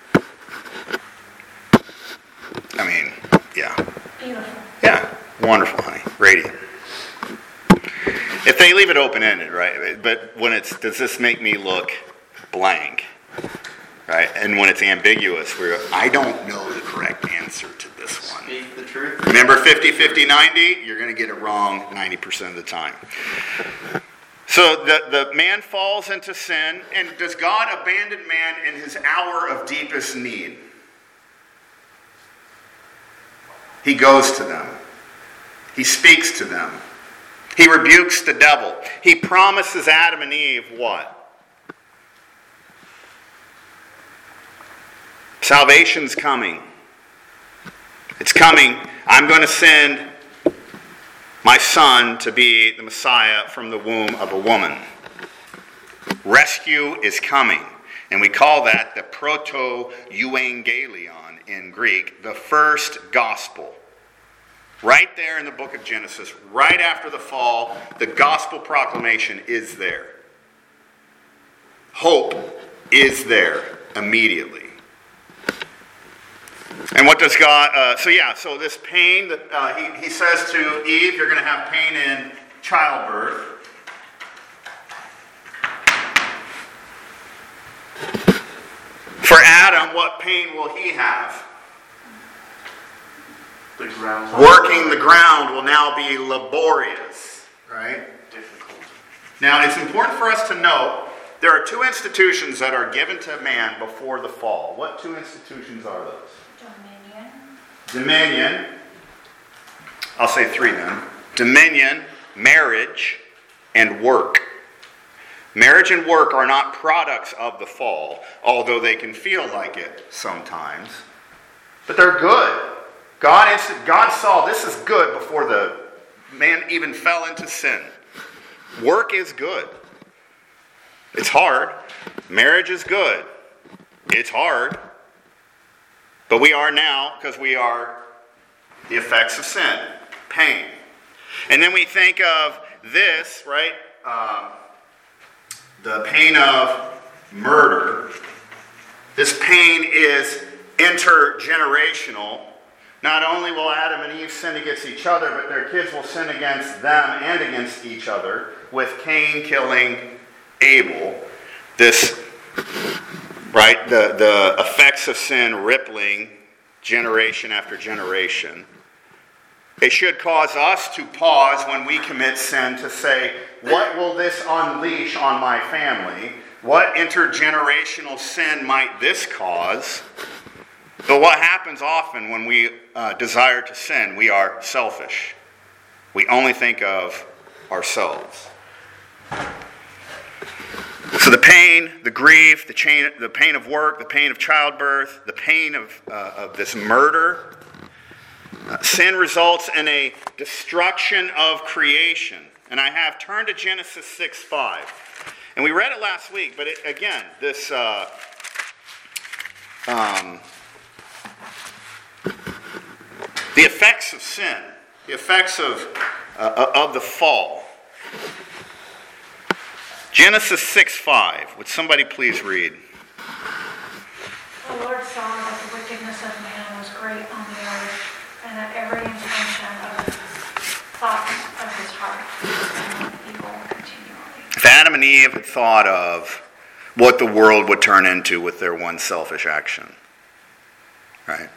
I mean, yeah. Beautiful. Yeah, wonderful, honey. Radiant. If they leave it open-ended, right? But when it's, does this make me look blank? Right? And when it's ambiguous, where I don't know the correct answer. answer to this one. Speak the truth. Remember fifty, fifty, ninety? You're going to get it wrong ninety percent of the time. So the, the man falls into sin, and does God abandon man in his hour of deepest need? He goes to them. He speaks to them. He rebukes the devil. He promises Adam and Eve what? Salvation's coming. It's coming. I'm going to send my son to be the Messiah from the womb of a woman. Rescue is coming. And we call that the proto-euangelion in Greek, the first gospel. Right there in the book of Genesis, right after the fall, the gospel proclamation is there. Hope is there immediately. And what does God, uh, so yeah, so this pain, that uh, he, he says to Eve, you're going to have pain in childbirth. For Adam, what pain will he have? The ground. Working the ground will now be laborious, right? Difficult. Now, it's important for us to note, there are two institutions that are given to man before the fall. What two institutions are those? Dominion. Dominion. I'll say three then. Dominion, marriage, and work. Marriage and work are not products of the fall, although they can feel like it sometimes. But they're good. God, God saw this is good before the man even fell into sin. Work is good. It's hard. Marriage is good. It's hard. But we are now, because we are the effects of sin, pain. And then we think of this, right? Um, the pain of murder. This pain is intergenerational. Not only will Adam and Eve sin against each other, but their kids will sin against them and against each other, with Cain killing Abel. This, right, the, the effects of sin rippling generation after generation. It should cause us to pause when we commit sin to say, what will this unleash on my family? What intergenerational sin might this cause? But what happens often when we uh, desire to sin? We are selfish. We only think of ourselves. So the pain, the grief, the, chain, the pain of work, the pain of childbirth, the pain of, uh, of this murder. Uh, sin results in a destruction of creation. And I have turned to Genesis six five. And we read it last week, but it, again, this... Uh, um, The effects of sin, the effects of, uh, of the fall. Genesis six five. Would somebody please read? The Lord saw that the wickedness of man was great on the earth, and that every intention of the thoughts of his heart was evil continually. If Adam and Eve had thought of what the world would turn into with their one selfish action, right?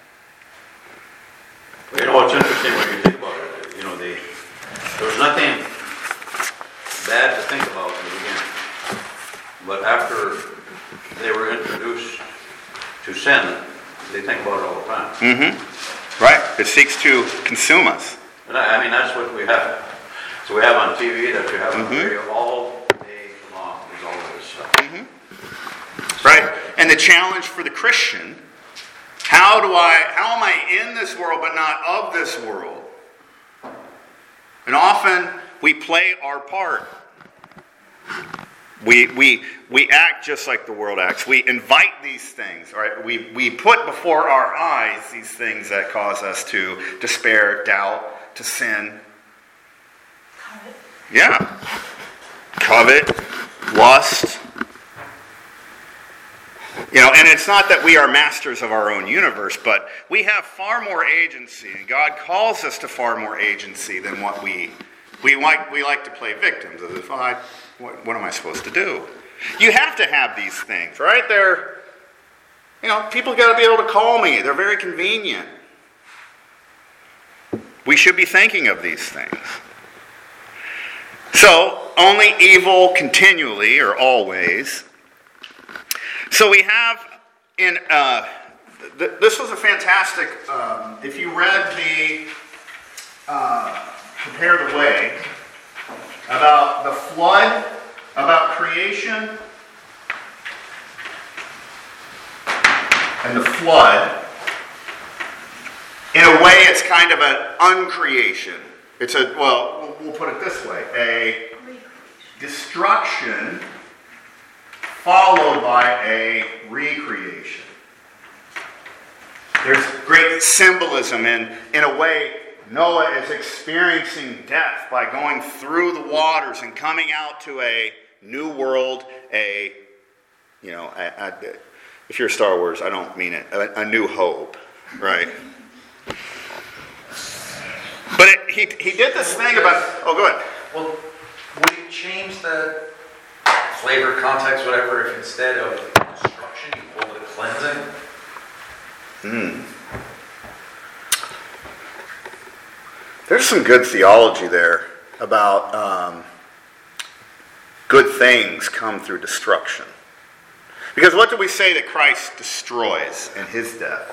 You know, it's interesting when you think about it. You know, they, there was nothing bad to think about in the beginning. But after they were introduced to sin, they think about it all the time. Mm-hmm. Right. It seeks to consume us. And I, I mean, that's what we have. So we have on T V, that we have on Mm-hmm. radio all day long is all of this stuff. Mm-hmm. Right. And the challenge for the Christian, How do I, how am I in this world but not of this world? And often we play our part. We, we, we act just like the world acts. We invite these things, right? We, we put before our eyes these things that cause us to despair, doubt, to sin. Covet. Yeah. Covet, lust. You know, and it's not that we are masters of our own universe, but we have far more agency, and God calls us to far more agency than what we we like. We like to play victims as if, oh, I, what, what am I supposed to do? You have to have these things, right? They're, you know, people got to be able to call me. They're very convenient. we should be thinking of these things. So, only evil continually or always. So we have in, uh, th- this was a fantastic, um, if you read the uh, Prepare the Way, about the flood, about creation, and the flood, in a way it's kind of an uncreation. It's a, well, we'll put it this way, a destruction followed by a recreation. There's great symbolism in, in a way, Noah is experiencing death by going through the waters and coming out to a new world, a, you know, a, a, if you're Star Wars, I don't mean it, a, a new hope, right? But it, he he did this thing about, oh, go ahead. Well, would it change the flavor, context, whatever, if instead of destruction you called it cleansing? Hmm. There's some good theology there about um, good things come through destruction. Because what do we say that Christ destroys in his death?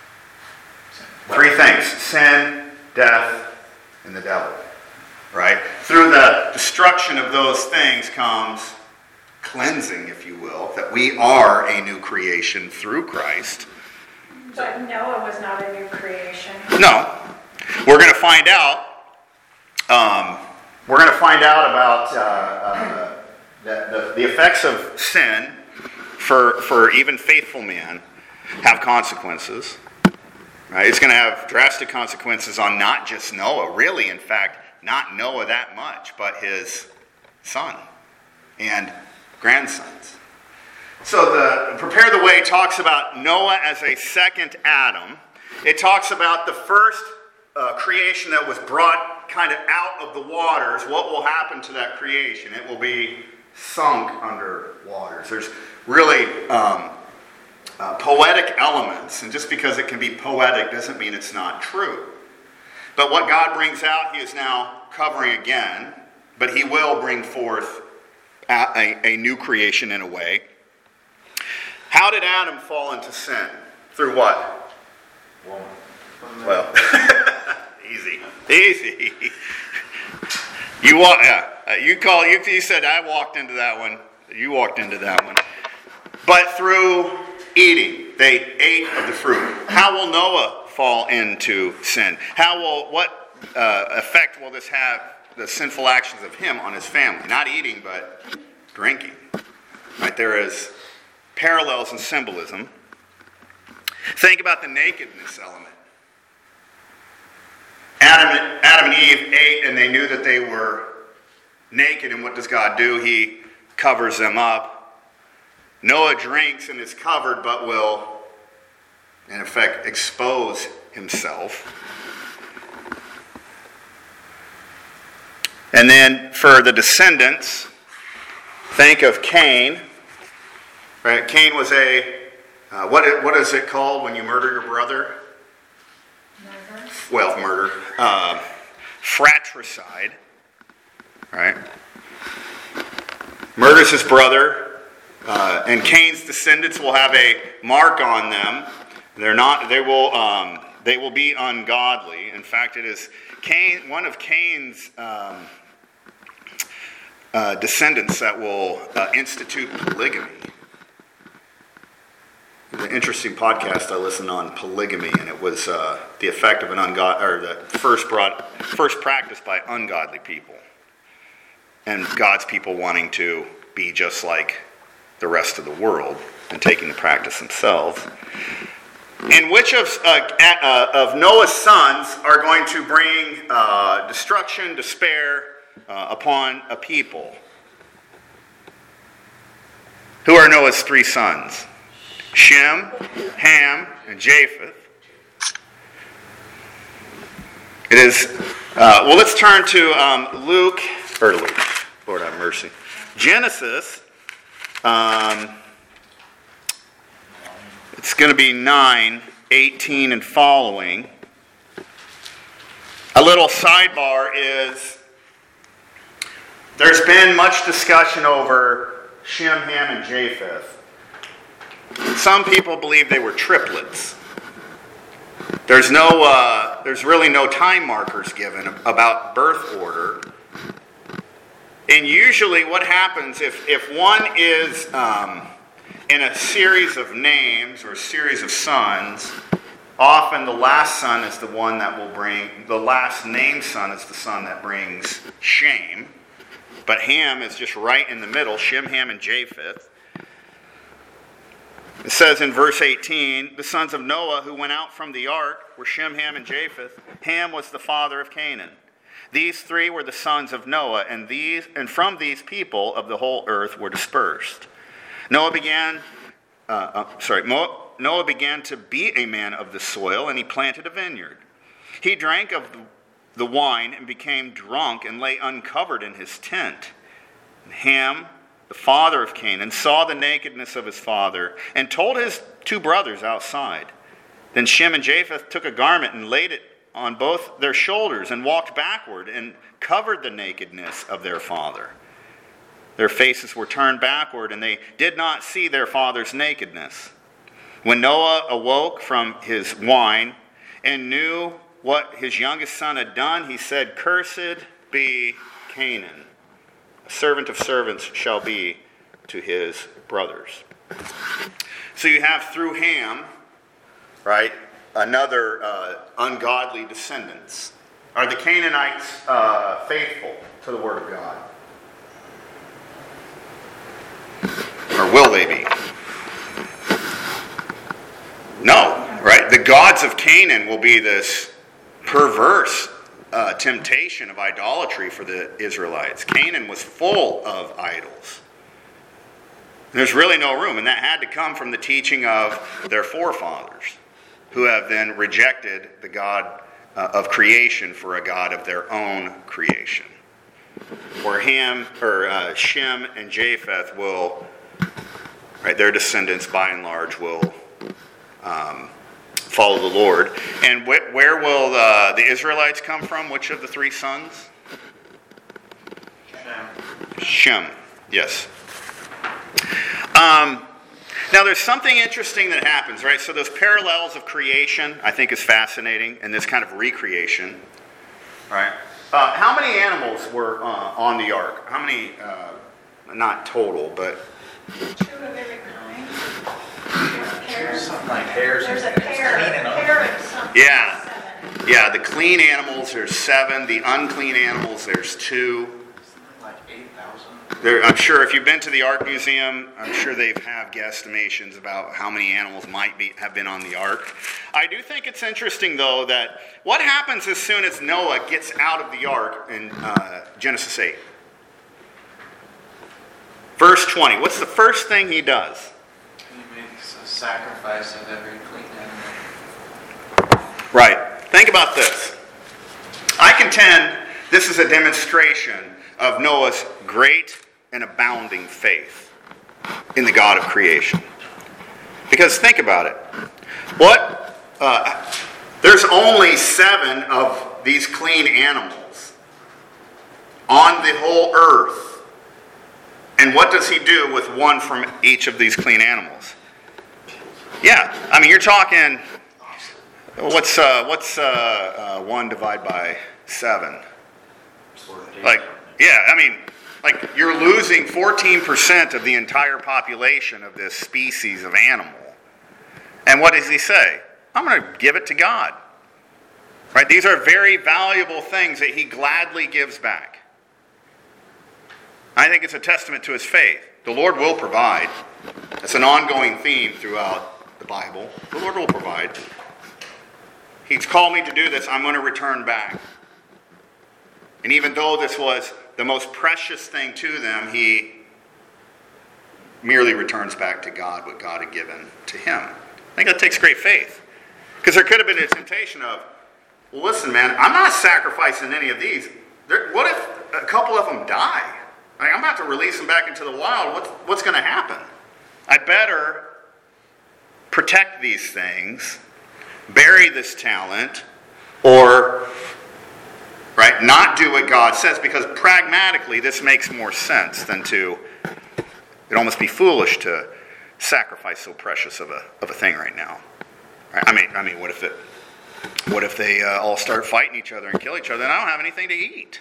Three things: sin, death, and the devil. Right? Through the destruction of those things comes cleansing, if you will, that we are a new creation through Christ. But Noah was not a new creation. No. We're going to find out. Um, we're going to find out about uh, uh, the, the, the effects of sin for for even faithful men have consequences. Right? It's going to have drastic consequences on not just Noah, really, in fact, not Noah that much, but his son and grandsons. So the Prepare the Way talks about Noah as a second Adam. It talks about the first uh, creation that was brought kind of out of the waters. What will happen to that creation? It will be sunk under waters. There's really um, uh, poetic elements, and just because it can be poetic doesn't mean it's not true. But what God brings out, he is now covering again, but he will bring forth a, a, a new creation in a way. How did Adam fall into sin? Through what? Woman. Well, easy, easy. You walk. Yeah, uh, you call. You, you said I walked into that one. You walked into that one. But through eating, they ate of the fruit. How will Noah fall into sin? How will what uh, effect will this have? The sinful actions of him on his family, not eating but drinking. Right? There is parallels and symbolism. Think about the nakedness element. Adam and, Adam and Eve ate and they knew that they were naked, and what does God do? He covers them up. Noah drinks and is covered but will, in effect, expose himself. And then for the descendants, think of Cain. Right? Cain was a, uh, what, what is it called when you murder your brother? Murder. Well, murder. Uh, fratricide. Right? Murders his brother. Uh, and Cain's descendants will have a mark on them. They're not, they will, um, they will be ungodly. In fact, it is Cain, one of Cain's um, uh, descendants that will uh, institute polygamy. It was an interesting podcast I listened on polygamy, and it was uh, the effect of an ungod or the first brought first practiced by ungodly people, and God's people wanting to be just like the rest of the world and taking the practice themselves. And which of uh, uh, of Noah's sons are going to bring uh, destruction, despair uh, upon a people? Who are Noah's three sons? Shem, Ham, and Japheth. It is, uh, well, let's turn to um, Luke, or Luke, Lord have mercy. Genesis, um, it's going to be nine, eighteen, and following. A little sidebar is there's been much discussion over Shem, Ham, and Japheth. Some people believe they were triplets. There's no, uh, there's really no time markers given about birth order. And usually what happens if, if one is um, in a series of names or a series of sons, often the last son is the one that will bring, the last named son is the son that brings shame. But Ham is just right in the middle, Shem, Ham, and Japheth. It says in verse eighteen, the sons of Noah who went out from the ark were Shem, Ham, and Japheth. Ham was the father of Canaan. These three were the sons of Noah, and these and from these people of the whole earth were dispersed. Noah began, uh, uh, sorry, Noah began to be a man of the soil, and he planted a vineyard. He drank of the wine and became drunk and lay uncovered in his tent. And Ham, the father of Canaan, saw the nakedness of his father and told his two brothers outside. Then Shem and Japheth took a garment and laid it on both their shoulders and walked backward and covered the nakedness of their father. Their faces were turned backward, and they did not see their father's nakedness. When Noah awoke from his wine and knew what his youngest son had done, he said, "Cursed be Canaan. A servant of servants shall be to his brothers." So you have through Ham, right, another uh, ungodly descendants. Are the Canaanites uh, faithful to the word of God? Or will they be? No, right? The gods of Canaan will be this perverse uh, temptation of idolatry for the Israelites. Canaan was full of idols. There's really no room, and that had to come from the teaching of their forefathers, who have then rejected the God uh, of creation for a God of their own creation. Where Ham or uh, Shem and Japheth will, right, their descendants by and large will um, follow the Lord. And wh- where will uh, the Israelites come from? Which of the three sons? Shem. Shem, yes. Um, now there's something interesting that happens, right? So those parallels of creation, I think, is fascinating, and this kind of recreation, right? Uh, how many animals were uh, on the ark? How many, uh, not total, but... Two of every kind. There's a pair. Something like hares. There's a and- pair, clean and pair unclean. of something. Yeah. Seven. Yeah, the clean animals, there's seven. The unclean animals, there's two. Something like eight thousand. There, I'm sure if you've been to the Ark Museum, I'm sure they have guesstimations about how many animals might be have been on the Ark. I do think it's interesting, though, that what happens as soon as Noah gets out of the Ark in uh, Genesis eight? Verse twenty. What's the first thing he does? He makes a sacrifice of every clean animal. Right. Think about this. I contend this is a demonstration of Noah's great and abounding faith in the God of creation. Because think about it. What? Uh, there's only seven of these clean animals on the whole earth. And what does he do with one from each of these clean animals? Yeah, I mean, you're talking... What's uh, what's uh, uh, one divided by seven? Like, yeah, I mean, like you're losing fourteen percent of the entire population of this species of animal. And what does he say? I'm going to give it to God. Right? These are very valuable things that he gladly gives back. I think it's a testament to his faith. The Lord will provide. It's an ongoing theme throughout the Bible. The Lord will provide. He's called me to do this. I'm going to return back. And even though this was the most precious thing to them, he merely returns back to God what God had given to him. I think that takes great faith. Because there could have been a temptation of, well, listen, man, I'm not sacrificing any of these. There, what if a couple of them die? Like, I'm about to release them back into the wild. What's, what's going to happen? I better protect these things, bury this talent, or right? Not do what God says, because pragmatically this makes more sense than to, it'd almost be foolish to sacrifice so precious of a of a thing right now. Right? I mean, I mean, what if it, what if they uh, all start fighting each other and kill each other, and I don't have anything to eat?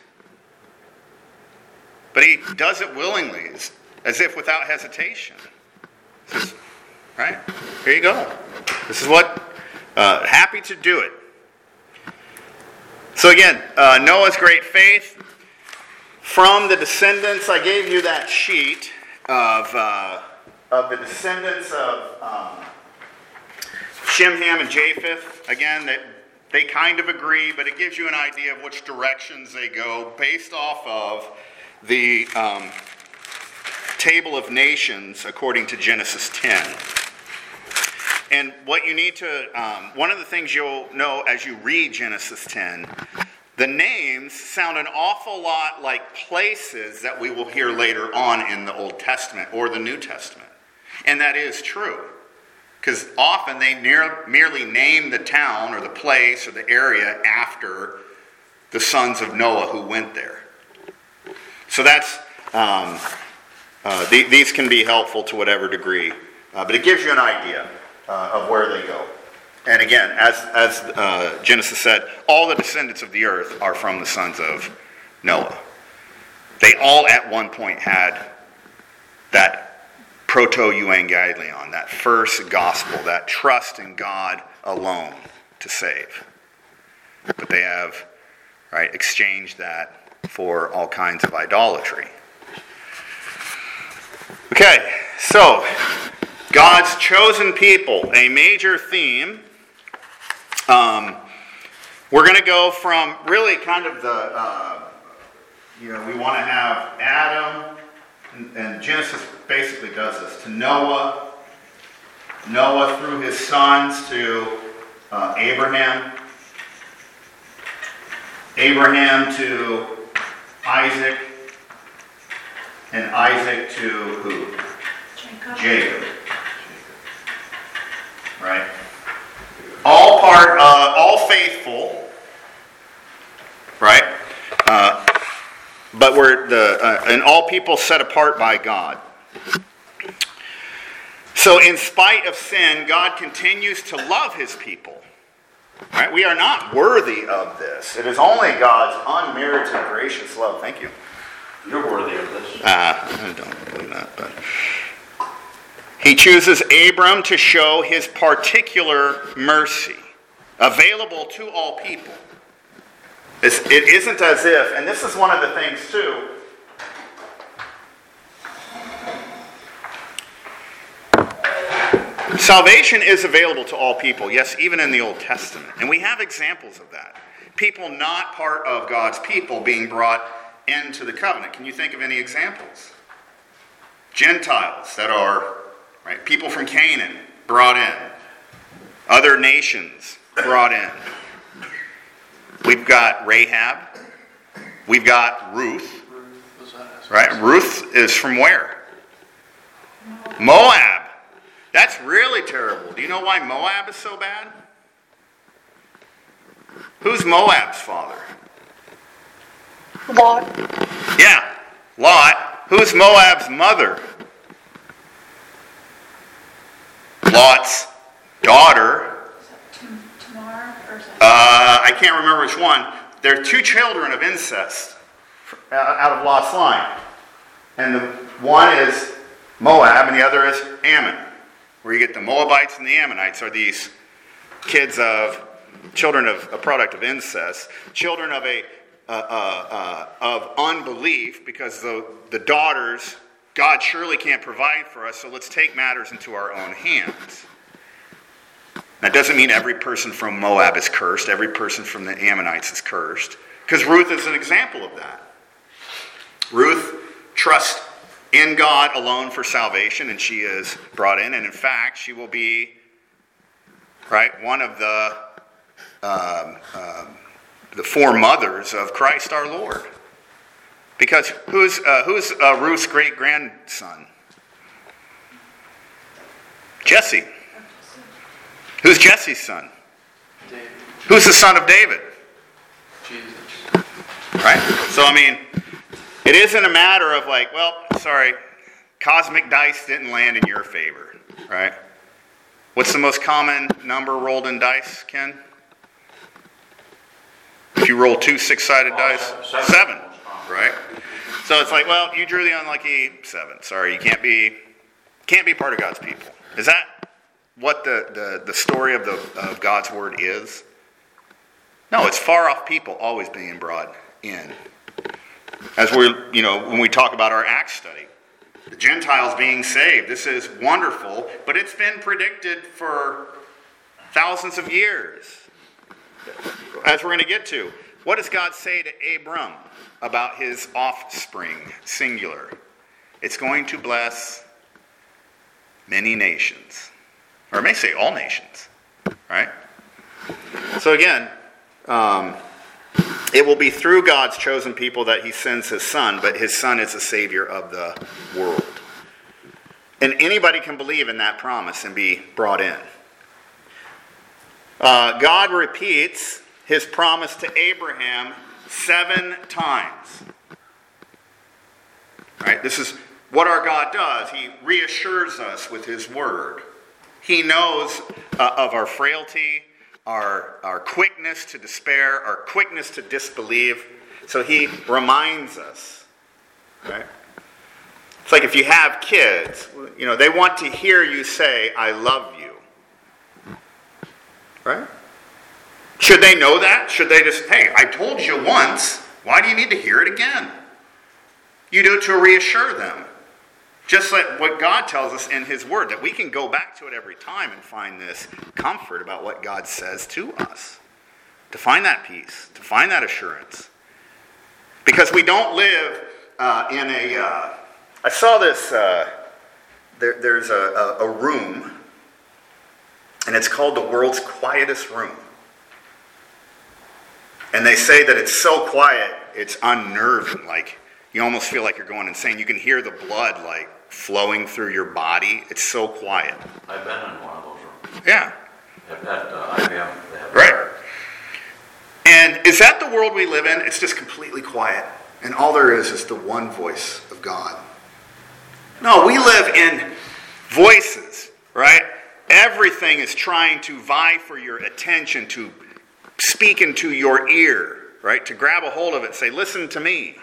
But he does it willingly, as, as if without hesitation. Says, right? Here you go. This is what, uh, happy to do it. So again, uh, Noah's great faith. From the descendants, I gave you that sheet of uh, of the descendants of um, Shem, Ham, and Japheth. Again, that they kind of agree, but it gives you an idea of which directions they go based off of the um, table of nations according to Genesis ten. And what you need to, um, one of the things you'll know as you read Genesis ten, the names sound an awful lot like places that we will hear later on in the Old Testament or the New Testament. And that is true. Because often they near, merely name the town or the place or the area after the sons of Noah who went there. So that's, um, uh, th- these can be helpful to whatever degree. Uh, but it gives you an idea uh, of where they go. And again, as, as uh, Genesis said, all the descendants of the earth are from the sons of Noah. They all at one point had that proto-euangelion, that first gospel, that trust in God alone to save. But they have, right, exchanged that for all kinds of idolatry. Okay, so God's chosen people, a major theme. Um, we're going to go from really kind of the, uh, you know, we want to have Adam, and, and Genesis basically does this, to Noah, Noah through his sons to uh, Abraham, Abraham to Isaac, and Isaac to who? Jacob. Jacob. Right? All part, uh, all faithful, right? Uh, but we're the uh, and all people set apart by God. So, in spite of sin, God continues to love His people. Right? We are not worthy of this. It is only God's unmerited, gracious love. Thank you. You're worthy of this. Uh, I don't believe that, but He chooses Abram to show His particular mercy, available to all people. It's, it isn't as if, and this is one of the things too, salvation is available to all people, yes, even in the Old Testament. And we have examples of that. People not part of God's people being brought into the covenant. Can you think of any examples? Gentiles that are, right, people from Canaan brought in. Other nations brought in. We've got Rahab. We've got Ruth. Right? Ruth is from where? Moab. That's really terrible. Do you know why Moab is so bad? Who's Moab's father? Lot. Yeah, Lot. Who's Moab's mother? Lot's daughter. Tamar or something? Uh, I can't remember which one. They're two children of incest out of Lot's line. And the one is Moab and the other is Ammon. Where you get the Moabites and the Ammonites are these kids of, children of a product of incest, children of a uh, uh, uh, of unbelief, because the, the daughters, God surely can't provide for us, so let's take matters into our own hands. That doesn't mean every person from Moab is cursed, every person from the Ammonites is cursed, because Ruth is an example of that. Ruth trusts in God alone for salvation, and she is brought in, and in fact, she will be, right, one of the um, um, the four mothers of Christ our Lord. Because who's uh, who's uh, Ruth's great grandson? Jesse. Who's Jesse's son? David. Who's the son of David? Jesus. Right? So, I mean, it isn't a matter of like, well, sorry, cosmic dice didn't land in your favor, right? What's the most common number rolled in dice, Ken? If you roll two six-sided Oh, dice? seven. Seven, right? So it's like, well, you drew the unlucky seven. Sorry, you can't be can't be part of God's people. Is that what the, the, the story of the of God's word is? No, it's far off people always being brought in. As we're, you know, when we talk about our Acts study, the Gentiles being saved, this is wonderful, but it's been predicted for thousands of years. As we're going to get to, what does God say to Abram about his offspring, singular? It's going to bless many nations. Or it may say all nations, right? So again, um, it will be through God's chosen people that he sends his son, but his son is the savior of the world. And anybody can believe in that promise and be brought in. Uh, God repeats his promise to Abraham seven times. Right? This is what our God does. He reassures us with his word. He knows uh, of our frailty, our, our quickness to despair, our quickness to disbelieve. So he reminds us. Right? It's like if you have kids, you know, they want to hear you say, I love you. Right? Should they know that? Should they just, hey, I told you once. Why do you need to hear it again? You do it to reassure them. Just like what God tells us in his word, that we can go back to it every time and find this comfort about what God says to us. To find that peace, to find that assurance. Because we don't live uh, in a, uh, I saw this, uh, there, there's a, a, a room, and it's called the world's quietest room. And they say that it's so quiet, it's unnerving. Like, you almost feel like you're going insane. You can hear the blood, like, flowing through your body. It's so quiet. I've been in one of those rooms. Yeah. At, at uh, I B M, they have Right. And is that the world we live in? It's just completely quiet. And all there is is the one voice of God. No, we live in voices, right? Everything is trying to vie for your attention, to speak into your ear, right? To grab a hold of it and say, listen to me.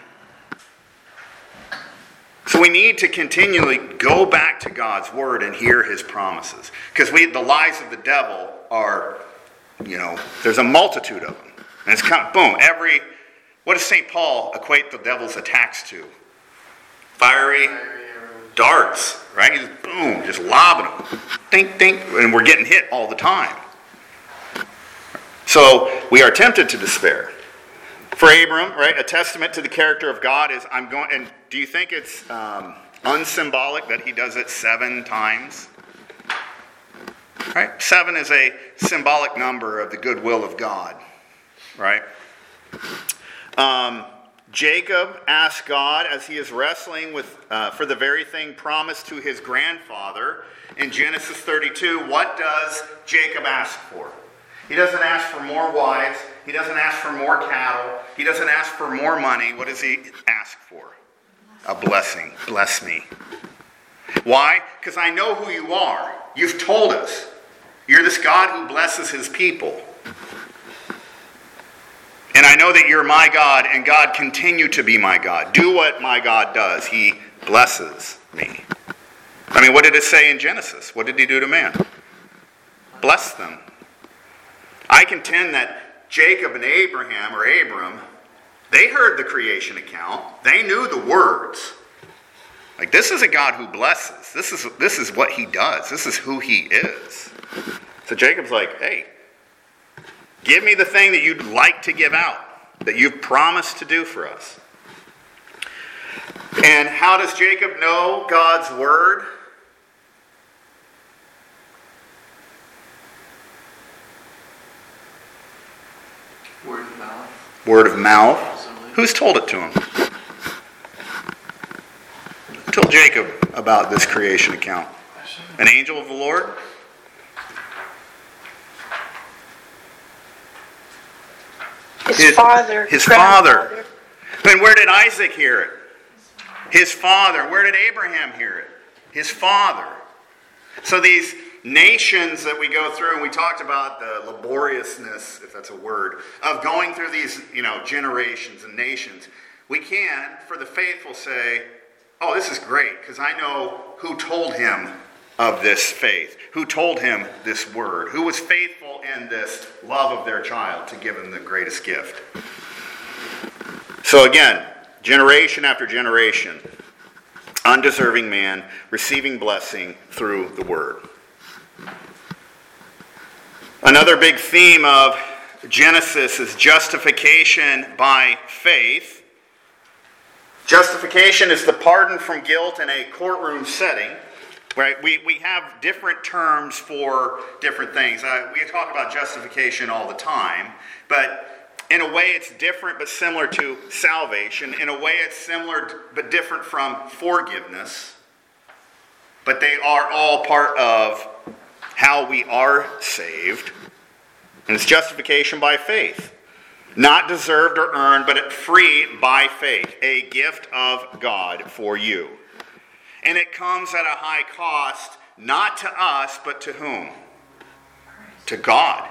So we need to continually go back to God's word and hear his promises. Because we the lies of the devil are, you know, there's a multitude of them. And it's kind of, boom, every, what does Saint Paul equate the devil's attacks to? Fiery darts, right? He's boom, just lobbing them. Dink, dink, and we're getting hit all the time. So we are tempted to despair. For Abram, right, a testament to the character of God is, I'm going, and do you think it's um, unsymbolic that he does it seven times? Right? Seven is a symbolic number of the goodwill of God. Right? Um, Jacob asks God, as he is wrestling with uh, for the very thing promised to his grandfather in Genesis thirty-two, what does Jacob ask for? He doesn't ask for more wives. He doesn't ask for more cattle. He doesn't ask for more money. What does he ask for? A blessing. Bless me. Why? Because I know who you are. You've told us. You're this God who blesses his people. And I know that you're my God, and God continue to be my God. Do what my God does. He blesses me. I mean, what did it say in Genesis? What did he do to man? Bless them. I contend that Jacob and Abraham, or Abram, they heard the creation account. They knew the words. Like, this is a God who blesses. This is, this is what he does. This is who he is. So Jacob's like, hey, give me the thing that you'd like to give out, that you've promised to do for us. And how does Jacob know God's word? Word of mouth. Word of mouth. Possibly. Who's told it to him? Who told Jacob about this creation account? An angel of the Lord? His, His- father. his grandfather. father. And where did Isaac hear it? His father. Where did Abraham hear it? His father. So these nations that we go through, and we talked about the laboriousness, if that's a word, of going through these, you know, generations and nations. We can, for the faithful, say, oh, this is great, because I know who told him of this faith, who told him this word, who was faithful in this love of their child to give him the greatest gift. So again, generation after generation, undeserving man receiving blessing through the word. Another big theme of Genesis is justification by faith. Justification is the pardon from guilt in a courtroom setting. Right? We, we have different terms for different things. Uh, we talk about justification all the time, but in a way it's different but similar to salvation. In a way it's similar but different from forgiveness. But they are all part of how we are saved. And it's justification by faith. Not deserved or earned, but free by faith. A gift of God for you. And it comes at a high cost, not to us, but to whom? To God.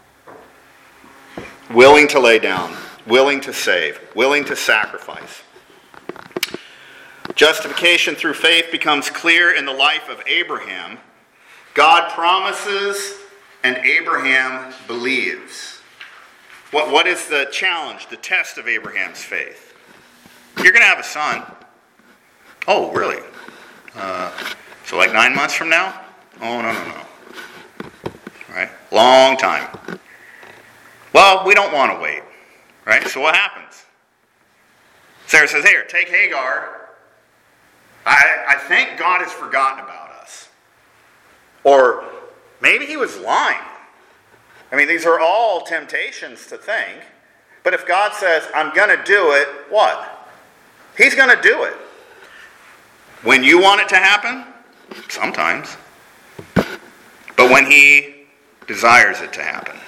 Willing to lay down, willing to save, willing to sacrifice. Justification through faith becomes clear in the life of Abraham. God promises, and Abraham believes. What, what is the challenge, the test of Abraham's faith? You're going to have a son. Oh, really? Uh, so like nine months from now? Oh, no, no, no. Right? Long time. Well, we don't want to wait. Right? So what happens? Sarah says, here, take Hagar. I, I think God has forgotten about us. Or maybe he was lying. I mean, these are all temptations to think. But if God says, I'm going to do it, what? He's going to do it. When you want it to happen? Sometimes. But when he desires it to happen.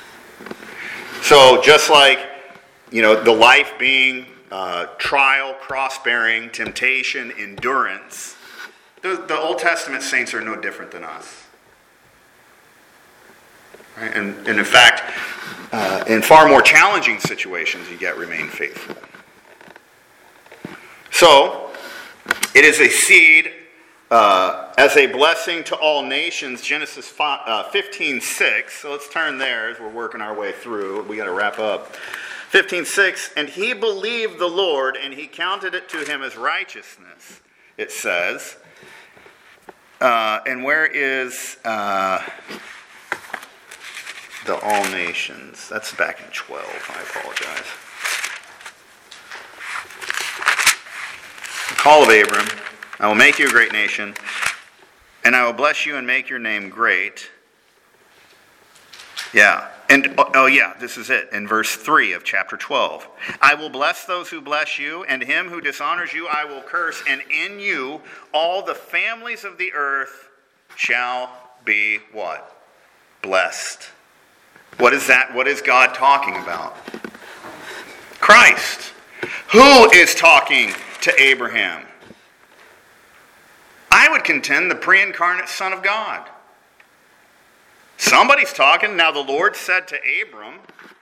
So just like, you know, the life being uh, trial, cross-bearing, temptation, endurance, the, the Old Testament saints are no different than us. Right? And, and in fact, uh, in far more challenging situations, you yet remain faithful. So, it is a seed uh, as a blessing to all nations, Genesis fifteen six. So let's turn there as we're working our way through. We got to wrap up. fifteen six, and he believed the Lord, and he counted it to him as righteousness, it says. Uh, and where is uh, the all nations? That's back in twelve. I apologize. The call of Abram. I will make you a great nation, and I will bless you and make your name great. Yeah. And, oh yeah, this is it. In verse three of chapter twelve. I will bless those who bless you, and him who dishonors you I will curse, and in you all the families of the earth shall be what? Blessed. What is that? What is God talking about? Christ. Who is talking to Abraham? I would contend the pre-incarnate Son of God. Somebody's talking. Now the Lord said to Abram,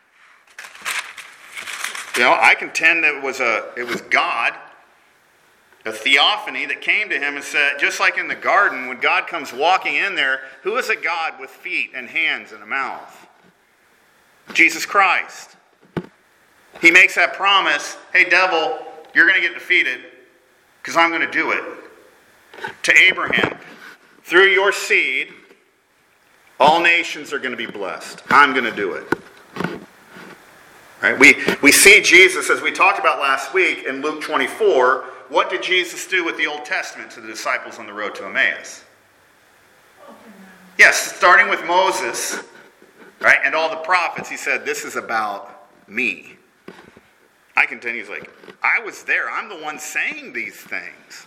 you know, I contend that it was a it was God, a theophany that came to him and said, just like in the garden, when God comes walking in there, who is a God with feet and hands and a mouth? Jesus Christ. He makes that promise, hey devil, you're going to get defeated because I'm going to do it. To Abraham, through your seed, all nations are going to be blessed. I'm going to do it. Right? We, we see Jesus, as we talked about last week in Luke twenty-four, what did Jesus do with the Old Testament to the disciples on the road to Emmaus? Yes, starting with Moses, right, and all the prophets, he said, this is about me. I continue, he's like, I was there. I'm the one saying these things.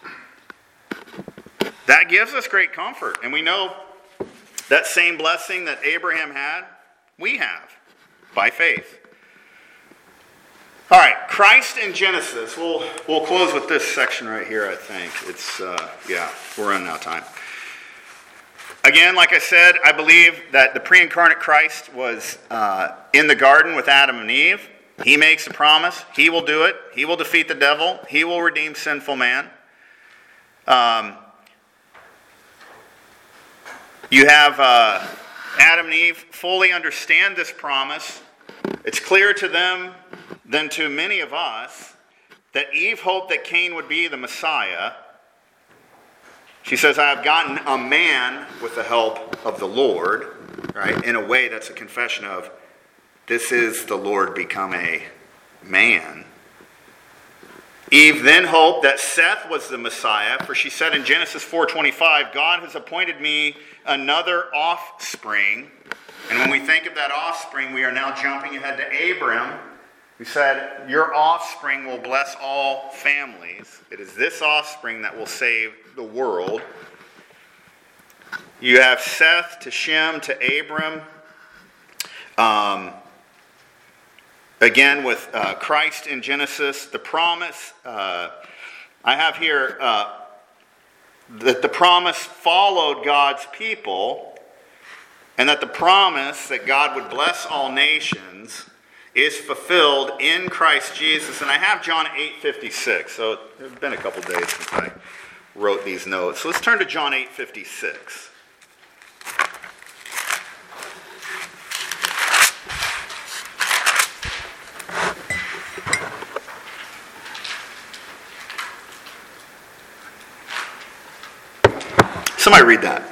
That gives us great comfort. And we know that same blessing that Abraham had, we have by faith. All right, Christ in Genesis. We'll we'll close with this section right here, I think. It's, uh, yeah, we're running out of time. Again, like I said, I believe that the pre-incarnate Christ was uh, in the garden with Adam and Eve. He makes a promise. He will do it. He will defeat the devil. He will redeem sinful man. Um, you have uh, Adam and Eve fully understand this promise. It's clearer to them than to many of us that Eve hoped that Cain would be the Messiah. She says, I have gotten a man with the help of the Lord, right? In a way, that's a confession of, this is the Lord become a man. Eve then hoped that Seth was the Messiah, for she said in Genesis four twenty-five, God has appointed me another offspring. And when we think of that offspring, we are now jumping ahead to Abram, who said, your offspring will bless all families. It is this offspring that will save the world. You have Seth to Shem to Abram. Um, again, with uh, Christ in Genesis, the promise. Uh, I have here uh, that the promise followed God's people, and that the promise that God would bless all nations is fulfilled in Christ Jesus. And I have John eight fifty-six. So it's been a couple days since I wrote these notes. So let's turn to John eight fifty-six. Somebody read that.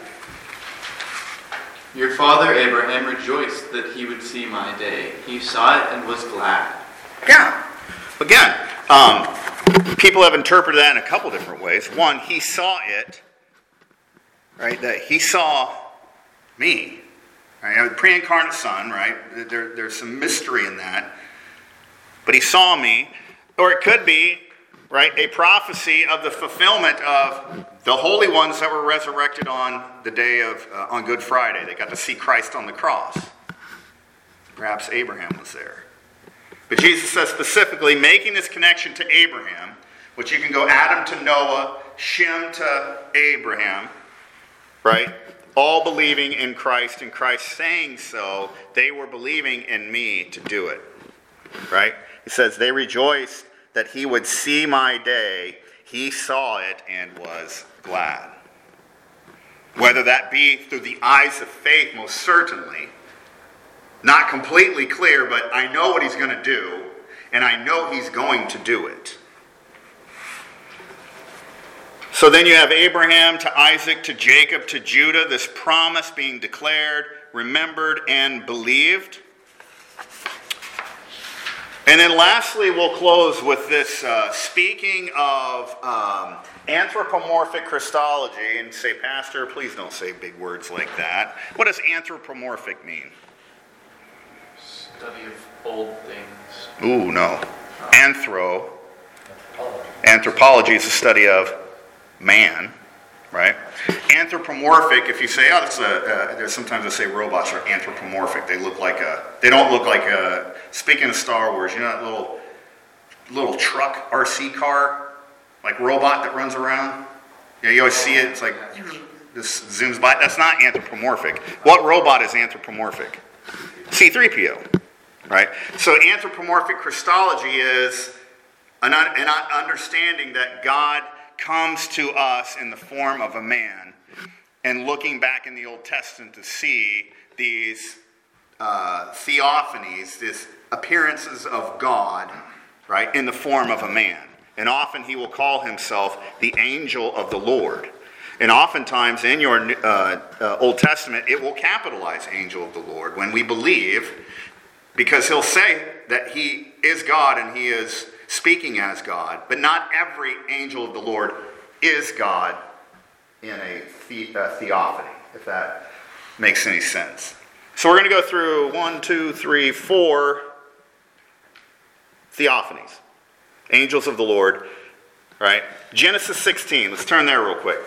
Your father Abraham rejoiced that he would see my day. He saw it and was glad. Yeah. Again, um, people have interpreted that in a couple different ways. One, he saw it, right? That he saw me. Right? The pre-incarnate Son, right? There, there's some mystery in that. But he saw me. Or it could be, right, a prophecy of the fulfillment of the holy ones that were resurrected on the day of, uh, on Good Friday. They got to see Christ on the cross. Perhaps Abraham was there. But Jesus says specifically, making this connection to Abraham, which you can go Adam to Noah, Shem to Abraham, right? All believing in Christ, and Christ saying so, they were believing in me to do it, right? He says, they rejoiced that he would see my day. He saw it and was glad. Whether that be through the eyes of faith, most certainly. Not completely clear, but I know what he's going to do, and I know he's going to do it. So then you have Abraham to Isaac to Jacob to Judah, this promise being declared, remembered, and believed. And then lastly, we'll close with this uh, speaking of um, anthropomorphic Christology, and say, Pastor, please don't say big words like that. What does anthropomorphic mean? Study of old things. Ooh, no. Anthro. Anthropology is the study of man, right? Anthropomorphic, if you say, oh, that's a, uh, there's sometimes they say robots are anthropomorphic. They look like a, they don't look like a, speaking of Star Wars, you know that little, little truck, R C car, like robot that runs around? Yeah, you always see it, it's like, this zooms by. That's not anthropomorphic. What robot is anthropomorphic? C three P O, right? So anthropomorphic Christology is an, an understanding that God comes to us in the form of a man, and looking back in the Old Testament to see these uh, theophanies, these appearances of God, right, in the form of a man. And often he will call himself the angel of the Lord. And oftentimes in your uh, uh, Old Testament, it will capitalize angel of the Lord when we believe, because he'll say that he is God and he is speaking as God. But not every angel of the Lord is God in a the, uh, theophany, if that makes any sense. So we're going to go through one, two, three, four theophanies. Angels of the Lord, right? Genesis sixteen. Let's turn there real quick.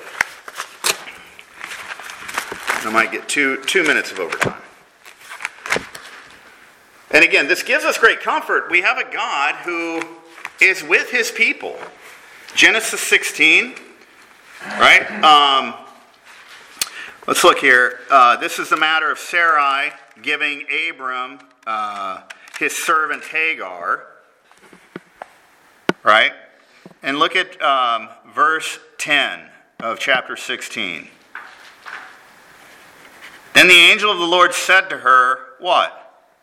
I might get two two minutes of overtime. And again, this gives us great comfort. We have a God who is with his people. Genesis sixteen, right? Um, let's look here. Uh, this is the matter of Sarai giving Abram uh, his servant Hagar, right? And look at um, verse ten of chapter sixteen. Then the angel of the Lord said to her, what?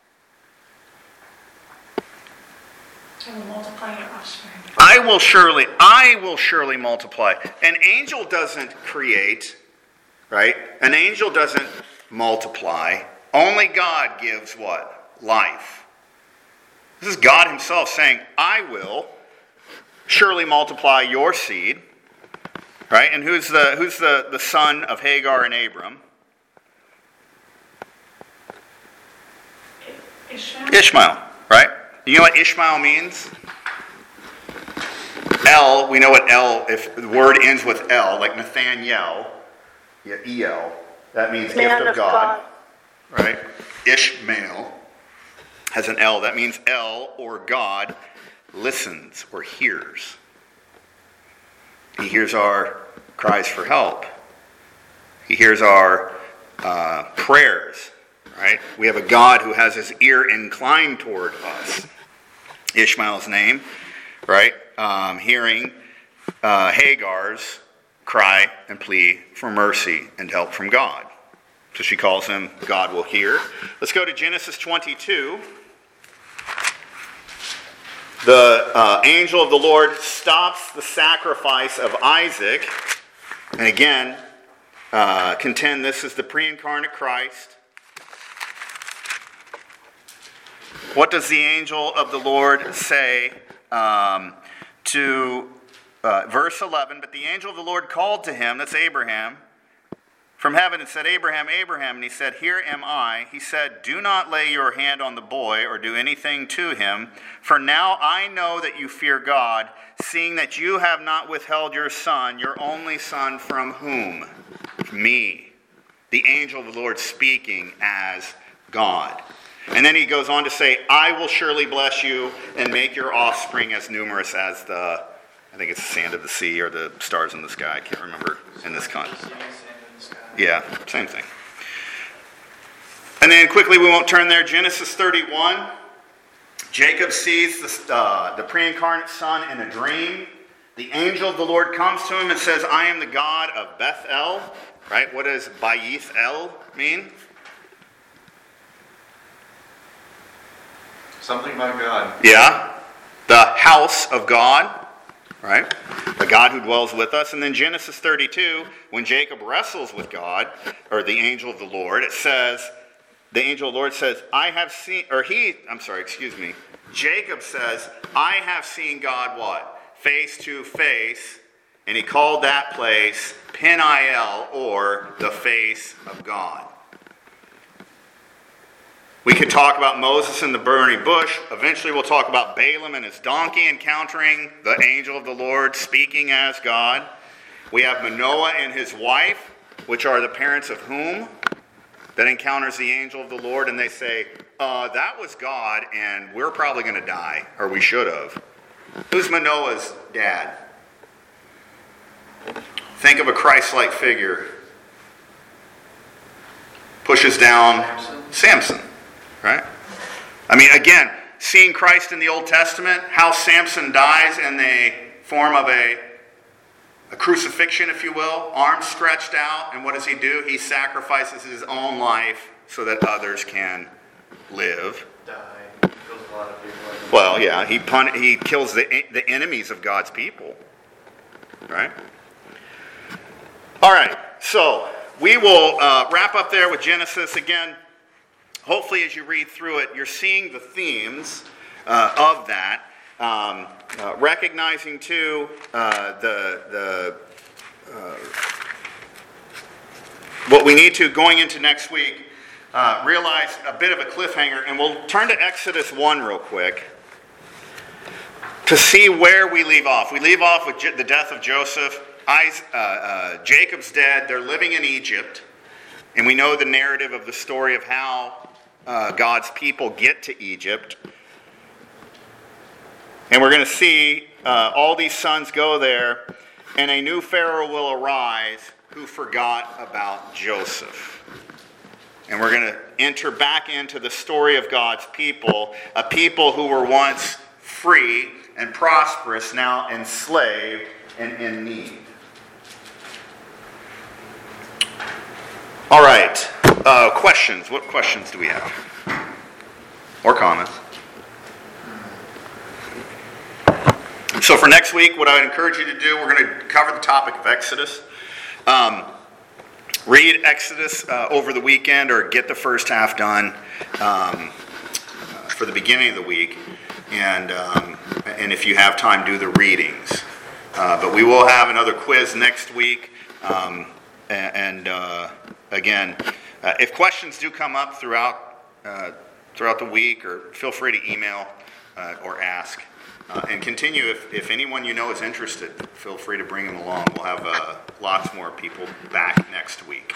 I will multiply your offspring. I will surely, I will surely multiply. An angel doesn't create, right? An angel doesn't multiply. Only God gives what? Life. This is God himself saying, I will surely multiply your seed. Right? And who's the who's the, the son of Hagar and Abram? Ishmael. Ishmael, right? You know what Ishmael means? El, we know what El, if the word ends with El, like Nathaniel, yeah, E L, that means Man gift of, of God, God. right? Ishmael has an L, that means El, or God, listens or hears. He hears our cries for help. He hears our uh, prayers, right? We have a God who has his ear inclined toward us. Ishmael's name, right? Um, hearing uh, Hagar's cry and plea for mercy and help from God. So she calls him God will hear. Let's go to Genesis twenty-two. The uh, angel of the Lord stops the sacrifice of Isaac. And again, uh, contend this is the pre-incarnate Christ. What does the angel of the Lord say um, to uh, verse eleven? But the angel of the Lord called to him, that's Abraham, from heaven and said, Abraham, Abraham. And he said, here am I. He said, do not lay your hand on the boy or do anything to him. For now I know that you fear God, seeing that you have not withheld your son, your only son, from whom? Me. The angel of the Lord speaking as God. And then he goes on to say, I will surely bless you and make your offspring as numerous as the, I think it's the sand of the sea or the stars in the sky. I can't remember in this context. Yeah, same thing. And then quickly, we won't turn there. Genesis thirty-one. Jacob sees the, uh, the pre-incarnate son in a dream. The angel of the Lord comes to him and says, I am the God of Bethel. Right? What does Bayith El mean? Something about God. Yeah. The house of God. Right? The God who dwells with us. And then Genesis thirty-two, when Jacob wrestles with God, or the angel of the Lord, it says, the angel of the Lord says, I have seen, or he, I'm sorry, excuse me, Jacob says, I have seen God what? Face to face. And he called that place Peniel, or the face of God. We could talk about Moses and the burning bush. Eventually we'll talk about Balaam and his donkey encountering the angel of the Lord speaking as God. We have Manoah and his wife, which are the parents of whom? That encounters the angel of the Lord, and they say, uh, that was God, and we're probably going to die, or we should have. Who's Manoah's dad? Think of a Christ-like figure. Pushes down Samson. Samson. Right? I mean, again, seeing Christ in the Old Testament, how Samson dies in the form of a, a crucifixion, if you will, arms stretched out, and what does he do? He sacrifices his own life so that others can live. Die. Kills a lot of people. Well, yeah, he pun- he kills the the enemies of God's people. Right? All right, so we will uh, wrap up there with Genesis again. Hopefully, as you read through it, you're seeing the themes uh, of that, um, uh, recognizing too uh, the the uh, what we need to going into next week. Uh, realize a bit of a cliffhanger, and we'll turn to Exodus one real quick to see where we leave off. We leave off with the death of Joseph. Isaac, uh, uh, Jacob's dead. They're living in Egypt, and we know the narrative of the story of how uh, God's people get to Egypt. And we're going to see uh, all these sons go there, and a new Pharaoh will arise who forgot about Joseph. And we're going to enter back into the story of God's people, a people who were once free and prosperous, now enslaved and in need. All right, uh, questions. What questions do we have? Or comments? So for next week, what I would encourage you to do, we're going to cover the topic of Exodus. Um, read Exodus uh, over the weekend, or get the first half done um, for the beginning of the week. And um, and if you have time, do the readings. Uh, but we will have another quiz next week. Um, and uh, again, uh, if questions do come up throughout uh, throughout the week, or feel free to email uh, or ask. Uh, and continue, if, if anyone you know is interested, feel free to bring them along. We'll have uh, lots more people back next week.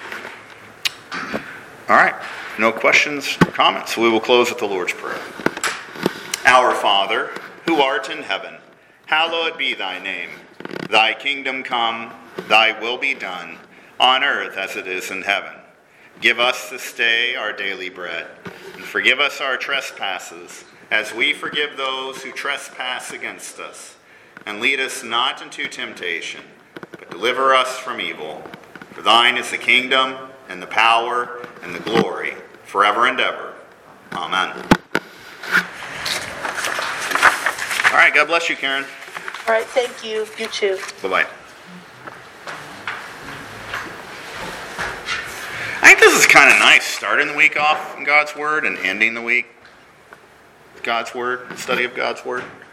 All right, no questions or comments. We will close with the Lord's Prayer. Our Father, who art in heaven, hallowed be thy name. Thy kingdom come, thy will be done, on earth as it is in heaven. Give us this day our daily bread, and forgive us our trespasses, as we forgive those who trespass against us. And lead us not into temptation, but deliver us from evil. For thine is the kingdom, and the power, and the glory, forever and ever. Amen. All right, God bless you, Karen. All right, thank you. You too. Bye-bye. I think this is kind of nice, starting the week off in God's Word and ending the week God's Word, study of God's Word.